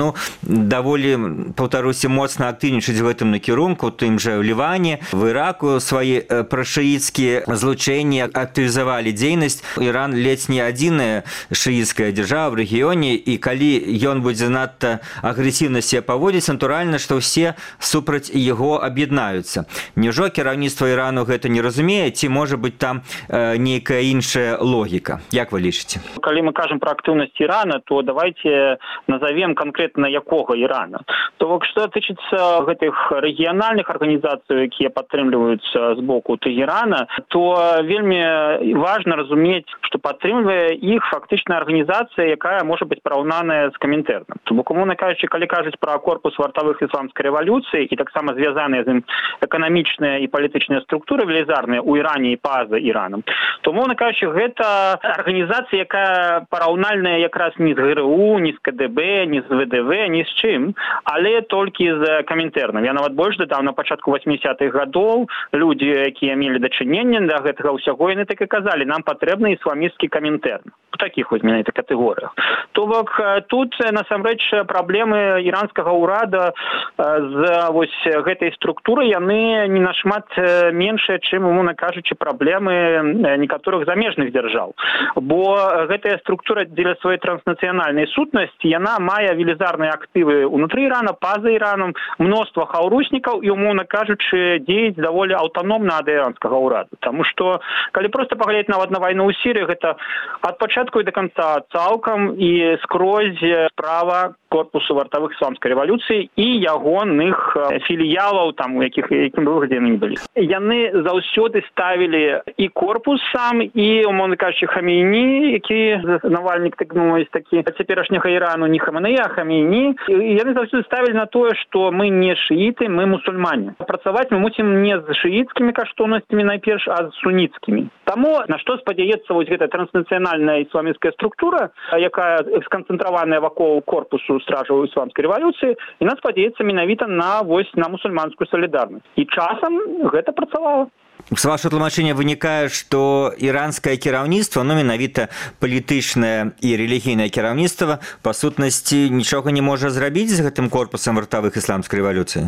B: даволі, паўтаруся, моцна актыўнічаць в гэтым накірунку, тым жа ў Ліване, в Іраку свае прашыіцкія злучэнні актывізавалі дзейнасць. Іран ледзь не адзіная шыіцкая дзяржава в рэгіёне, і калі ён будзе надта агрэсіўна себе паводзіць, натуральна, што ўсе супраць яго аб'яднаюцца. Няўжо кіраўніцтва Ірану гэта не разумее, ці можа быць там нейкая іншая логіка? Як вы лічыце?
C: Калі мы кажам пра актыўнасць Ірана, то давайте назовем конкретно якога Ірана. То што тычыцца гэтых рэгіянальных арганізацый, якія падтрымліваюцца з боку Тэгерана, то вельмі важна разумець, што падтрымлівае іх фактычная арганізацыя, якая можа быць параўнаная з Камінтэрнам. То бок, умоўна кажучы, калі кажуць пра корпус вартавых ісламскай рэвалюцыі і таксама звязаныя з ім эканамічныя і палітычныя структуры велізарныя ў Іране і па-за Іранам, то, умоўна кажучы, гэта арганізацыя, якая параўнальная якраз не з ГРУ, не з КДБ, не з ВДВ, ні з чым, але толькі з Камінтэрнам. Я нават больш дадаў, на пачатку 80-х гадоў людзі, якія мелі дачыненне да гэтага ўсяго, яны так і казалі, нам патрэбны ісламісцкі Камінтэрн. У такіх вось менавіта катэгорыях. То бок тут насамрэч праблемы іранскага ўрада з вось гэтай структуры, яны не нашмат меншыя, чым, умоўна кажучы, праблемы некаторых замежных дзяржаў. Бо гэтая структура дзеля сваёй транснацыянальнай сутнасці, яна мае велізарныя актывы ўнутры Ірана, па-за Іраном, мноства хаўруснікаў і, умоўна кажучы, дзеяць даволі аўтаномна ад іранскага ўраду. Таму што, калі проста паглядзець нават на вайну ў Сірыі, гэта ад пачатку і да канца цалкам і скрозь справа корпусу вартавых ісламскай рэвалюцыі і ягоных філіялаў, там, у якім бы выглядзе яны не былі. Яны заўсёды ставілі і корпус сам, і, умоўна кажучы, Хамейні, які навальнік, так мовіць, такі цяперашняга Ірану, не Хаменеі, а Хамейні. І яны заўсёды ставілі на тое, што мы не шыіты, мы мусульмане. Працаваць мы мусім не з шыіцкімі каштоўнасцямі найперш, а з суніцкімі. Таму, на што спадзяецца вось гэтая транснацыянальная ісламістская структура, якая сканцэнтраваная вакол корпусу стражаў ісламскай рэвалюцыі, і нас спадзяецца менавіта на мусульманскую салідарнасць. І часам гэта працавала.
B: З вашего тлумачэння вынікае, што іранскае кіраўніцтва, менавіта палітычнае і рэлігійнае кіраўніцтва, па сутнасці нічога не можа зрабіць з гэтым корпусам вартавых ісламскай рэвалюцыі?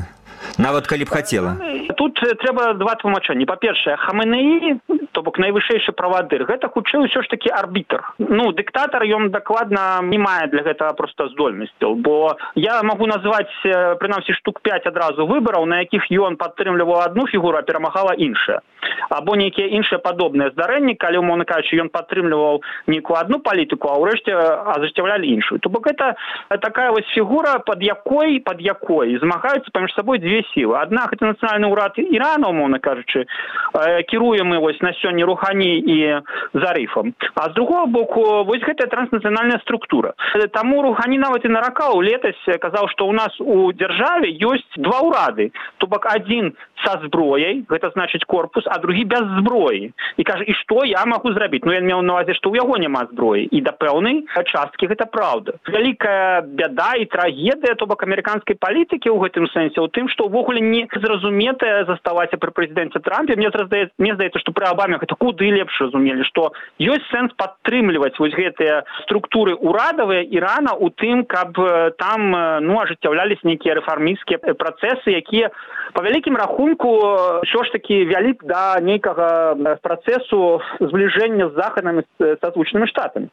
B: Нават калі б хацела.
C: Тут трэба два тлумачэнні. Па-першае, Хаменеі, то бок найвышэйшы правадыр, гэта хутчэй усё ж такі арбітр. Дыктатар, ён дакладна не мае для гэтага проста здольнасцяў, бо я магу назваць прынамсі штук 5 адразу выбараў, на якіх ён падтрымліваў адну фігуру, а перамагала іншая. Або нейкія іншыя падобныя здарэнні, калі, умоўна кажучы, ён падтрымліваў нейкую адну палітыку, а ўрэшце ажыццяўлялі іншую. То бок гэта такая вось фігура, пад якой змагаюцца паміж сабой дзве сілы. Адна гэта нацыянальны ўрад Ірана, умоўна кажучы, кіруемы вось на сёння Рухані і Зарыфам. А з другого боку, вось гэтая транснацыянальная структура. Таму Рухані нават і наракаў летась, казаў, што ў нас у дзяржаве ёсць два ўрады. То бок адзін са зброяй, гэта значыць корпус, а другі без зброі. І кажа, і што я магу зрабіць? Ён меў на увазе, што ў яго няма зброі. І да пэўнай часткі гэта праўда. Вялікая бяда і трагедыя, то бок амерыканскай палітыкі ў гэтым сэнсе, у тым, што ўвогуле не зразуметая засталася пры прэзідэнце Трампе. Мне здаецца, што пры Абаме гэта куды лепш разумелі, што ёсць сэнс падтрымліваць вось гэтыя структуры ўрадавыя Ірана у тым, каб там ажыццяўляліся нейкія рэфармісцкія працэсы, якія па вялікім рахунку ўсё ж такі вялі да нейкага працэсу збліжэння з захадам і са Злучанымі Штатамі.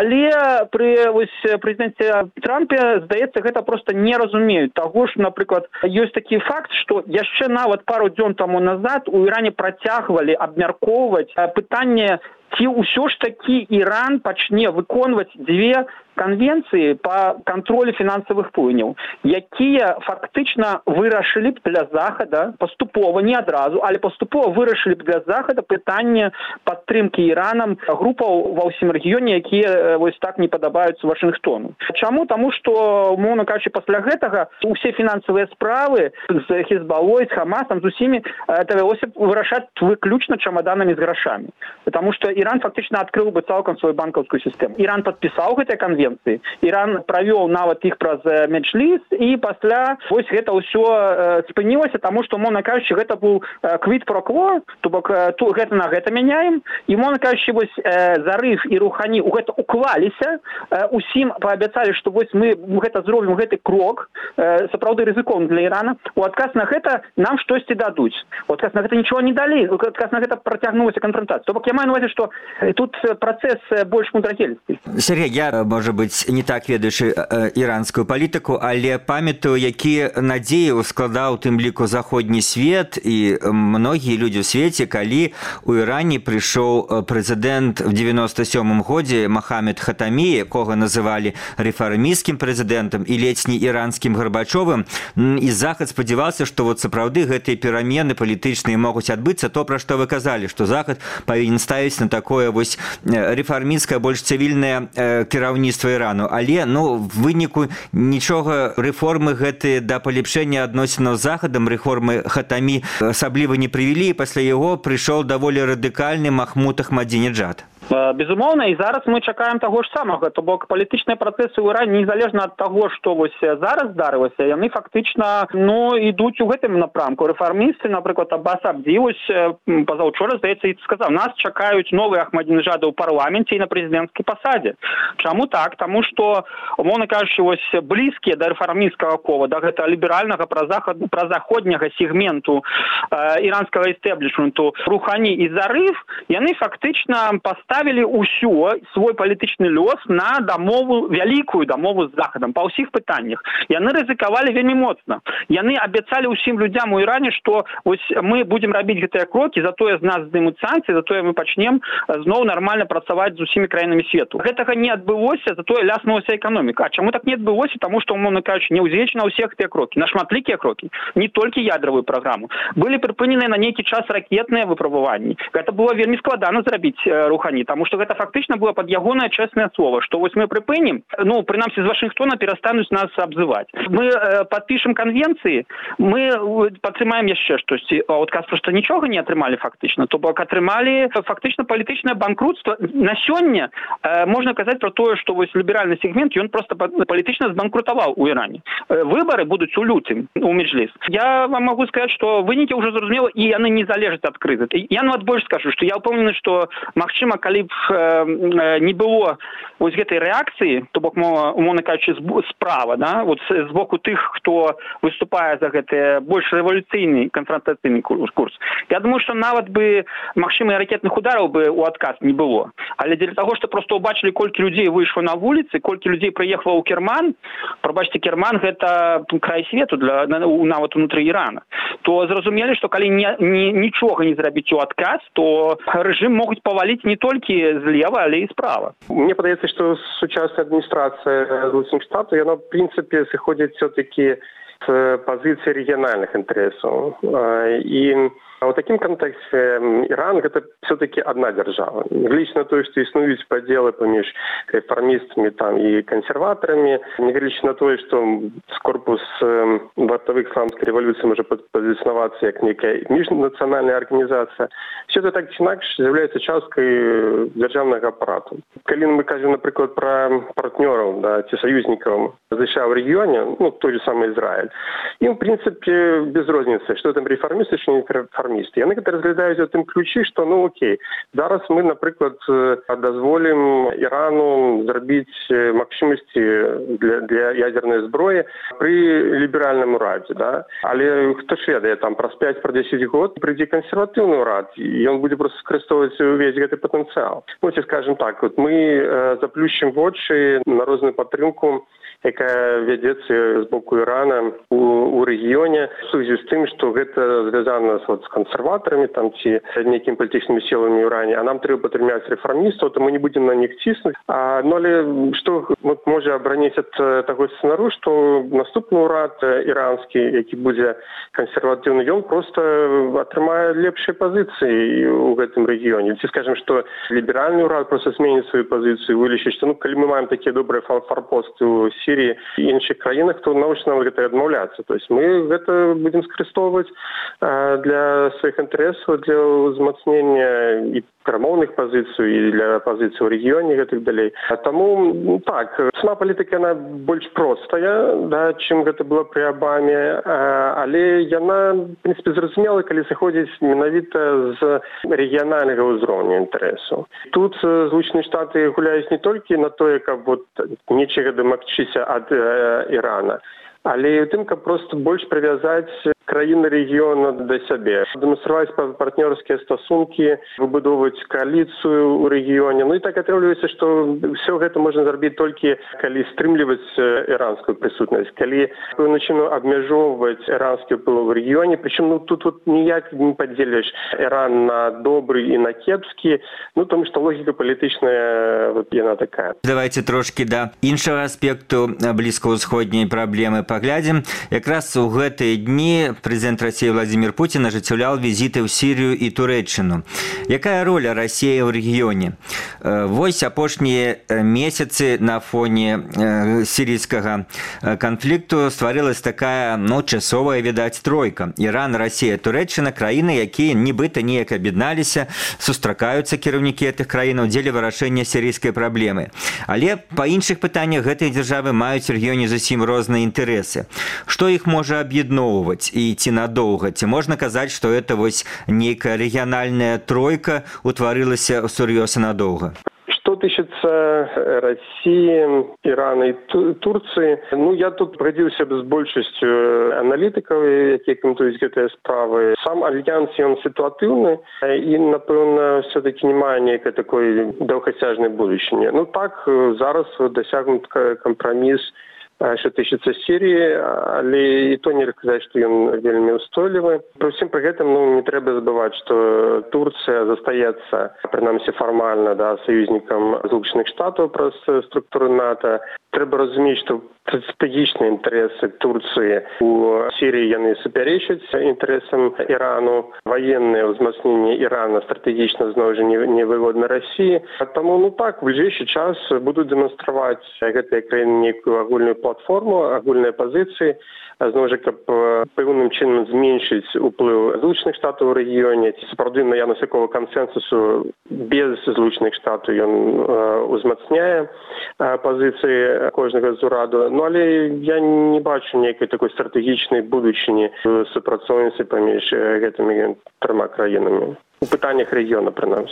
C: Але пры прэзідэнце Трампе, здаецца, гэта проста не разумеюць таго, што, напрыклад, ёсць такі факт, што яшчэ нават пару дзён таму назад у Іране працягвалі абмяркоўваць пытанне, ці ўсё ж такі Іран пачне выконваць дзве канвенцыі па кантролю фінансавых плыняў, якія фактычна вырашылі б для Захада паступова, не адразу, але паступова вырашылі б для Захада пытанне падтрымкі Іранам групаў ва ўсім рэгіёне, якія вось так не падабаюцца Вашынгтону. Чаму? Таму што, умоўна кажучы, пасля гэтага усе фінансавыя справы з Хезбалой, з Хамасам, з усімі давялося вырашаць выключна чамаданамі з грашамі. Таму што Іран фактычна адкрыў бы цалкам сваю банкаўскую сістэму. Іран падпісаў гэтыя канвенцыі, Іран правёў нават іх праз меджліс, і пасля вось гэта ўсё спынілася, таму што, умоўна кажучы, гэта быў квит про кво, то бок гэта на гэта мяняем, і, умоўна кажучы, вось Зарыф і Рухані ў гэта уклаліся, усім паабяцалі, што вось мы гэта зробім, гэты крок, сапраўды рызыкоўны для Ірана, у адказ на гэта нам штосьці дадуць. У адказ на гэта нічого не далі, у адказ на гэта працягнулася канфронтацыя. То бок я маю на увазе, што тут працэс больш мудрагельскі.
B: Сергей, я, можа быць, не так ведаючы іранскую палітыку, але памятаю, які надзеі ускладаў тым ліку заходні свет і многія людзі ў свеце, калі у Іране прыйшоў прэзідэнт в 97-м годзе Мохаммед Хатамі, якога называлі рэфармісцкім прэзідэнтам і ледзь не іранскім Гарбачовым, і Захад спадзяваўся, што вот сапраўды гэтыя перамены палітычныя могуць адбыцца, то, пра што вы казалі, што Захад павінен ставіць на такое вось рэфармісцкае, больш цывільнае кіраўніцтва Ірану. Але, в выніку нічога рэформы гэтыя да палепшэння адносінаў з Захадам, рэформы Хатамі асабліва не прывялі, і пасля яго прыйшоў даволі радыкальны Махмуд Ахмадзінеджад.
C: Безумоўна, і зараз мы чакаем таго ж самага, то бок палітычныя працэсы ў Іране незалежна ад таго, што вось зараз здарылася, яны фактычна ідуць у гэтым напрамку. Рэфармісты, напрыклад, Аббас Абді, вось пазаўчора, здаецца, і сказаў, нас чакаюць новыя Ахмадзінеджады ў парламенце і на прэзідэнцкай пасадзе. Чаму так? Таму што, умоўна кажучы, вось блізкія да рэфармісцкага кола, да гэтага ліберальнага празаходняга сегменту іранскага эстэблішменту Рухані і Зарыф, яны фактычна ставілі ўсё, свой палітычны лёс на дамову, вялікую дамову з Захадам па ўсіх пытаннях. Яны рызыкавалі вельмі моцна. Яны абяцалі ўсім людзям у Іране, што вось мы будзем рабіць гэтыя крокі, затое з нас здымуць санкцыі, затое мы пачнем зноў нармальна працаваць з усімі краінамі свету. Гэтага не адбылося, затое ляснулася эканоміка. А чаму так не адбылося? Таму што, умоўна кажучы, не ўзвечна на ўсе гэтыя крокі, на шматлікія крокі, не толькі ядравую праграму. Былі прыпыненыя на нейкі час ракетныя выпрабаванні. Гэта было вельмі складана зрабіць Рухані, таму што гэта фактычна было пад ягонае чэснае слова, што вось мы прыпынім, прынамсі з Вашынгтона перастануць нас абзываць. Мы падпішам канвенцыі, мы падтрымаем яшчэ штосьці. А адказ проста нічога не атрымалі фактычна, то бок атрымалі фактычна палітычнае банкрутства. На сёння можна казаць пра тое, што вось ліберальны сегмент, ён проста палітычна збанкрутаваў у Іране. Выбары будуць у лютым у меджліс. Я вам магу сказаць, што вынікі ўжо зразумела, і яны не залежаць ад крызы. Я нават больш скажу, што я ўпэўнены, што магчыма, калі калі б не было вось гэтай рэакцыі, то бок, умоўна кажучы, справа, да, вот з боку тых, хто выступае за гэты больш рэвалюцыйны канфрантацыйны курс. Я думаю, што нават бы магчымых ракетных удараў бы ў адказ не было. Але дзеля таго, што проста ўбачылі, колькі людзей выйшла на вуліцы, колькі людзей прыехала ў Керман, прабачце, Керман гэта край свету нават унутры Ірана, то зразумелі, што калі нічога не зрабіць у адказ, то рэжым могуць паваліць не толькі злева, але і справа.
D: Мне падаецца, што сучасная адміністрацыя Злучаных Штатаў, яна, в принципе, сыходзіць все-таки с позиции региональных интересов. И в таким контексте Иран это все-таки одна держава. Неглядячи на то, что існуюць падзелы паміж реформистами там, и консерваторами, неглядячи на то, что корпус вартовых исламской революции может позиционироваться как некая межнациональная организация, все это так чи інакш является часткой державного аппарата. Когда мы кажем, например, про партнеров, да, союзников США в регионе, ну, той же самый Израиль, им, в принципе, без розницы, что там реформисты, что не реформисты. І вони розглядають у тим ключі, що, ну окей, зараз ми, наприклад, дозволимо Ірану зробити максимості для ядерної зброї при ліберальному раді, да? Але хто ж ведає, там, про 5-10 років прийде консервативний рад, і він буде просто скористовуватися увесь цей потенціал. Ну, ці, скажімо так, от ми заплющимо в очі на різну підтримку, яка ведецца з боку Ірана у рэгіёне, в сувязі з тым, што гэта звязана з кансерватарамі там, ці нейкімі палітычнымі сіламі ў Іране, а нам трэба падтрымаць рэформістаў, то мы не будзем на них ціснуць. Ну, але што можа абараніць ад таго сцэнарыю, што наступны ўрад іранскі, які будзе кансерватыўны, ён проста атрымае лепшыя пазіцыі ў гэтым рэгіёне. Ці скажем, што ліберальны ўрад проста зменіць сваю пазіцыю, вылічыць, што, ну, калі мы маем такія добрыя форпосты ў Сирии и іншых краінах, то навошта нам гэта адмаўляцца. То есть мы гэта будем скарыстоўваць для сваіх інтарэсаў, для ўзмацнення і перамоўных пазіцый, і для пазіцый ў рэгіёне і гэтак далей. Таму, так, сама палітыка, яна больш простая, да, чым гэта было пры Абаме, але яна, в принципе, зразумела, калі сыходзіць менавіта з рэгіянальнага ўзроўня інтарэсаў. Тут Злучаныя Штаты гуляюць не толькі на тое, каб вот нечага дамагчыся ад Ірана, але і ў тым, каб проста больш прывязаць краіны рэгіёна да сябе, дэманстраваць партнёрскія стасункі, выбудоўваць кааліцыю ў рэгіёне. Ну і так атрымліваецца, што ўсё гэта можна зрабіць толькі калі стрымліваць іранскую прысутнасць, калі пэўным чынам абмяжоўваць іранскі ўплыў у рэгіёне, прычым ну, тут вот ніяк не падзеліш Іран на добры і на кепскі, ну тому што логіка палітычная вот яна такая.
B: Давайте трошки да іншага аспекту блізкаўсходняй праблемы паглядзім. Якраз у гэтыя дні прэзідэнт Расіі Владзімір Пуцін ажыццяўляў візіты ў Сірыю і Турэччыну. Якая роля Расіі ў рэгіёне? Вось апошнія месяцы на фоне сірійскага канфлікту стварылась такая, ну, часовая, відаць, тройка. Іран, Расія, Турэччына, краіны, якія нібыта неяк аб'ядналіся, сустракаюцца кіраўнікі гэтых краінаў дзеля вырашэння сірійскай праблемы. Але па іншых пытаннях гэтыя дзяржавы маюць у рэгіёне зусім розныя інтарэсы. Што іх можа аб'ядноўваць і ці надоўга? Ці можна казаць, што это вось нейкая рэгіянальная тройка утварылася сур'ёз і надоўга?
D: Что тычыцца России, Ирана и Турции, ну, я тут пагадзіўся б з большасцю аналітыкаў, якія каментуюць гэтыя справы. Сам альянс, ён сітуатыўны і, напэўна, все-таки не мае нейкай такой даўгасцяжнай будучыні. Ну, так, зараз дасягнут кампраміс, що тычыцца Сіріі, але і то нельга казаць, што ён вельмі ўстойлівы. Пры ўсім пры гэтым, ну, не трэба забываць, што Турцыя застаецца, прынамсі фармальна, да, саюзнікам Злучаных Штатаў праз структуру НАТО. Трэба разумець, што стратэгічныя інтарэсы Турцыі у Сіріі яны супярэчаць інтарэсам Ірану. Ваеннае ўзмацненне Ірана стратэгічна зноў жа невыгодна Расіі. Таму, ну так, в бліжэйшы час будуць дэманстраваць гэтыя краіны нейкую агульную платформу, агульныя пазіцыі, зноў жа, каб пэўным чынам зменшыць уплыў Злучаных Штатаў у рэгіёне, ці сапраўды наяўнасць такога кансэнсусу без Злучаных Штатаў ён узмацняе пазіцыі кожнага з ураду. Ну, але я не бачу нейкай такой стратэгічнай будучыні супрацоўніцтва паміж гэтымі трыма краінамі. У пытаннях рэгіёна, прынамсі.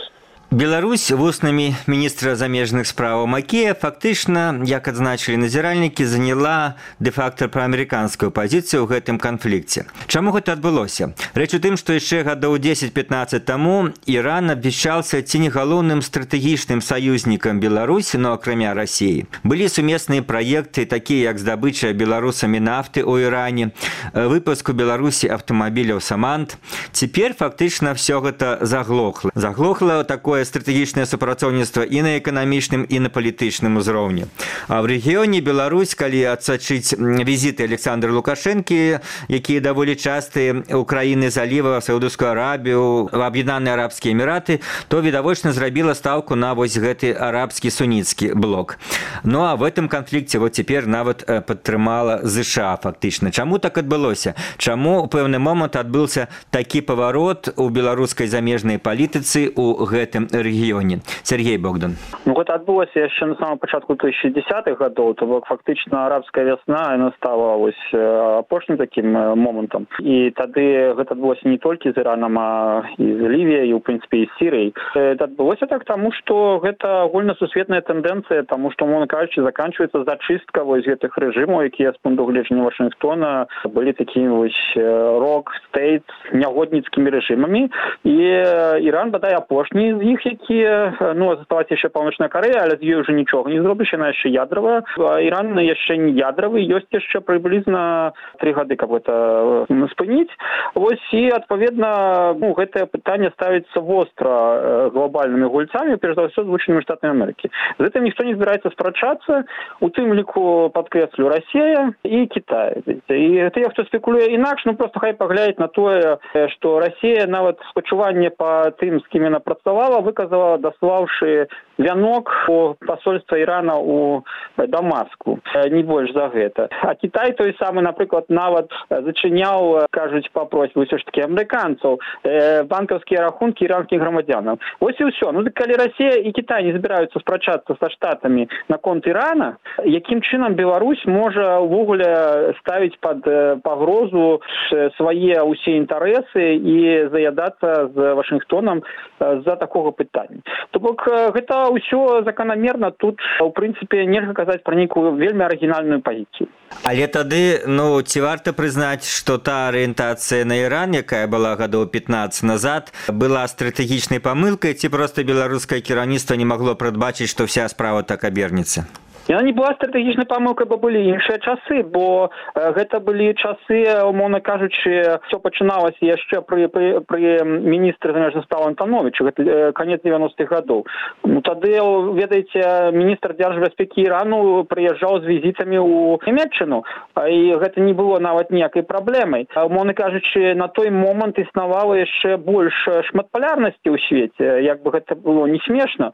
B: Беларусь вуснамі міністра замежных справаў Макея фактычна, як адзначылі назіральнікі, заняла дэ-факта праамерыканскую пазіцыю ў гэтым канфлікце. Чаму гэта адбылося? Рэч у тым, што яшчэ гадоў 10-15 таму Іран абвяшчаўся ці не галоўным стратэгічным саюзнікам Беларусі, но акрамя Расіі. Былі сумесныя праекты, такія як здабыча беларусамі нафты ў Іране, выпуск у Беларусі аўтамабіляў «Самант». Цяпер фактычна ўсё гэта заглохла. Заглохла такое стратэгічнае супрацоўніцтва і на эканамічным, і на палітычным узроўні. А ў рэгіёне Беларусь, калі адсачыць візіты Александра Лукашэнкі, якія даволі частыя ў краіны заліва, Саудаўскую Арабію, в Аб'яднаныя Арабскія Эміраты, то відавочна зрабіла стаўку на вось гэты арабскі суніцкі блок. Ну а в этом канфлікце вот цяпер нават падтрымала ЗША фактычна. Чаму так адбылося? Чаму ў пэўны момант адбыўся такі паварот у беларускай замежнай палітыцы ў гэтым рэгіёне? Сергей Богдан.
C: Ну, гэта адбылося яшчэ на самом пачатку 2010-х гадоў, то бок фактычна арабская вясна, яна стала вось апошнім такім момантам. І тады гэта адбылося не толькі з Іранам, а і з Лівіяй, і, ў прынцыпе, і з Сірыяй. Гэта адбылося так, таму што гэта агульнасусветная тэндэнцыя, таму што, мовна кажучы, заканчваецца зачыстка вось гэтых рэжымаў, якія з пункту гледжання Вашынгтона былі такімі вось рок-стейт нягодніцкімі рэжымамі. І Іран, бадай, апошні з іх, якія, ну, заставаецца яшчэ Паўночная Карэя, але з ёй уже нічога не зробіш, яна яшчэ ядравая. Іран яшчэ не ядравы, ёсць яшчэ прыблізна 3 гады, каб гэта спыніць. Вось і, адпаведна, ну, гэтае пытанне ставіцца востра глобальнымі гульцамі, перш за ўсё Злучанымі Штатамі Амерыкі. З гэтым ніхто не збіраецца спрачацца, у тым ліку, падкрэслю, Расія і Кітай. І тыя, хто спекулюе інакш, ну, просто хай паглядзець на тое, што Расія нават спачуванне па тым, з кім яна працавала, выказала, даслаўшы вянок у пасольства Ірана ў Дамаску. Не больш за гэта. А Кітай той самы, напрыклад, нават зачыняў, кажуць, па просьбе ўсё ж такі амерыканцаў, банкаўскія рахункі іранскіх грамадзянаў. Вось і ўсё. Ну, калі Расія і Кітай не збіраюцца спрачацца са штатамі наконт Ірана, якім чынам Беларусь можа ўвогуле ставіць пад пагрозу свае ўсе інтарэсы і заядацца з Вашынгтонам з-за такога пытання. То бок гэта ўсё заканамерна, тут у прынцыпе нельга казаць пра нейкую вельмі арыгінальную пазіцыю.
B: Але тады, ну, ці варта прызнаць, што та арыентацыя на Іран, якая была гадоў 15 назад, была стратэгічнай памылкай, ці проста беларускае кіраўніцтва не магло прадбачыць, што вся справа так абернецца?
C: Яна не была стратэгічнай памылкай, бо былі іншыя часы, бо гэта былі часы, умоўна кажучы, все пачыналася яшчэ пры міністры замежных спраў Антановічу, гэта канец 90-х гадоў. Ну, тады, ведаеце, міністр дзяржбяспекі Ірану прыязджаў з візітамі ў Нямецчыну, і гэта не было нават ніякай праблемай. Умоўна кажучы, на той момант існавала яшчэ больш шматпалярнасці ў свеце, як бы гэта было не смешна,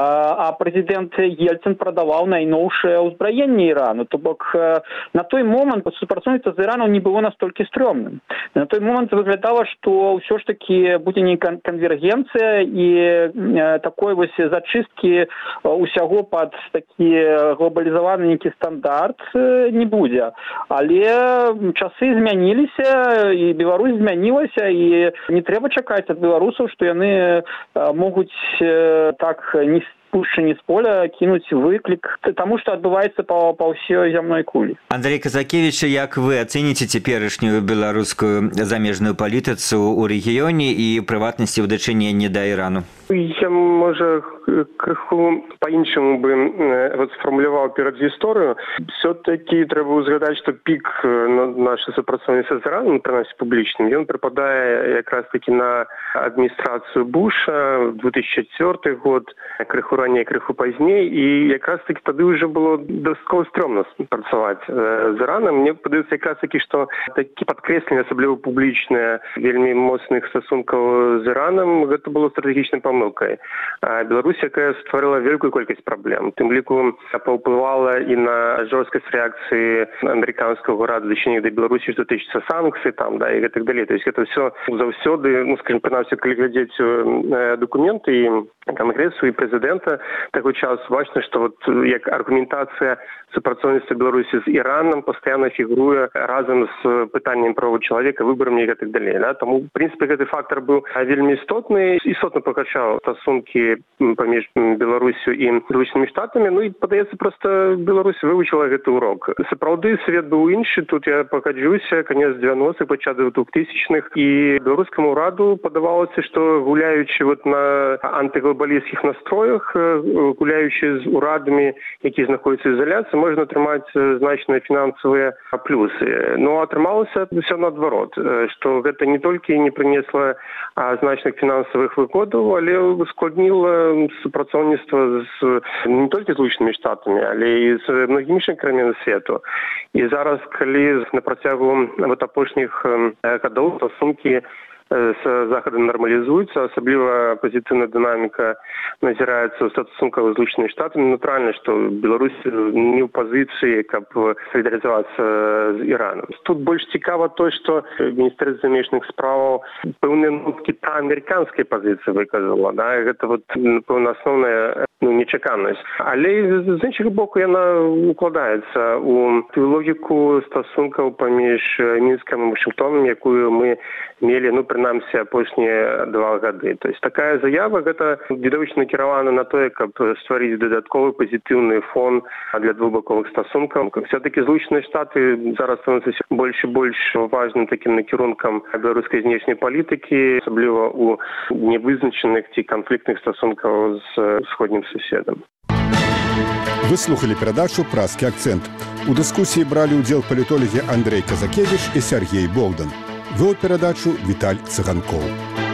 C: а прэзідэнт Ельцин прадаваў найноўшыя ўзбраенне Ірану. То бок на той момант супрацоўніцтва з Іранам не было настолькі стрёмным. На той момант выглядала, што ўсё ж такі будзе нейкая канвергенцыя і такой вось зачысткі ўсяго пад такі глобалізаваны нейкі стандарт не будзе. Але часы змяніліся, і Беларусь змянілася, і не трэба чакаць ад беларусаў, што яны могуць так не пушчані з поля кінуць выклік таму, што адбываецца па ўсёй зямной кулі.
B: Андрей Казакевіч, як вы ацэніце цяперашнюю беларускую замежную палітыцу ў рэгіёне і прыватнасці ў дачыненні да Ірану?
D: Я, можа, крыху па-іншаму бы сфармуляваў перадгісторыю. Все-таки трэба ўзгадаць, што пік нашай супрацоўніцтва з Іраном, прынамсі публічным, ён прыпадае якраз-такі на адміністрацыю Буша, 2004 год, крыху раней, крыху пазней, і якраз-такі тады ўжо было дастаткова стрёмна працаваць з Іранам. Мне падаецца якраз-такі, што такі падкрэсленне, асабліва публічнае, вельмі моцных стасункаў з Іранам, гэта было стратэгічнай памылкай. Беларусь, якая стварыла вялікую колькасць праблем, тым ліку паўплывала і на жорсткасць рэакцыі амерыканскага ўраду дачынення да Беларусі, што тычыцца санкцый там, да, і гэтак далей. То есть гэта ўсё заўсёды, ну, скажем, прынамсі, калі глядзець дакументы і Кангрэсу і прэзідэнта таго часу, бачна, што вот як аргументацыя супрацоўніцтва Беларусі з Іранам пастаянна фігуруе разам з пытаннем правоў чалавека, выбарамі і гэтак далей. Да? Таму, в прынцыпе, гэты фактор быў вельмі істотны, істотна пакачаў пра стасункі паміж Беларусью і Злучанымі Штатамі. Ну і падаецца, проста Беларусь вывучыла гэты урок. Сапраўды свет быў іншы, тут я пагаджуся, канец 90-х, пачатак 2000-х, і беларускаму ўраду падавалася, што гуляючы вот на антыглобалісцкіх настроях, гуляючы з урадамі, які знаходзяцца ў изоляцыі, можна атрымаць значныя фінансавыя плюсы. Но атрымалася ўсё наадварот, што гэта не толькі не прынесла значных фінансавых выгодаў, але ускладніла супрацоўніцтва з не толькі Злучанымі Штатамі, але і з многімі іншымі краінамі свету. І зараз, калі на працягу апошніх гадоў стасункі з захадам нармалізуюцца, асабліва пазітыўная дынаміка назіраецца ў стасунках з Злучанымі Штатамі. Натуральна, што Беларусь не ў пазіцыі, каб салідарызавацца з Іраном. Тут больш цікава то, што Міністэрства замежных справаў пэўныя ноткі амерыканскай пазіцыі выказала. Гэта вот, напэўна, асноўная нечаканасць. Але з іншага боку яна укладаецца ў тую логіку стасункаў паміж Мінскам і Вашынгтонам, якую мы мелі, прынамсі, апошнія 2 гады. То есть такая заява, гэта відавочна накіравана на тое, каб стварыць дадатковы пазітыўны фон для двухбаковых стасункаў. Все-таки Злучаныя Штаты зараз становяцца больш і больш важным такім накірункам беларускай знешняй палітыкі, асабліва ў невызначаных ці канфліктных стасунках з сходнім суседам.
A: Вы слухали перадачу «Празкі акцэнт». У дыскусіі бралі ўдзел палітолагі Андрэй Казакевіч і Сергей Богдан. Вёў перадачу Віталь Цыганкоў.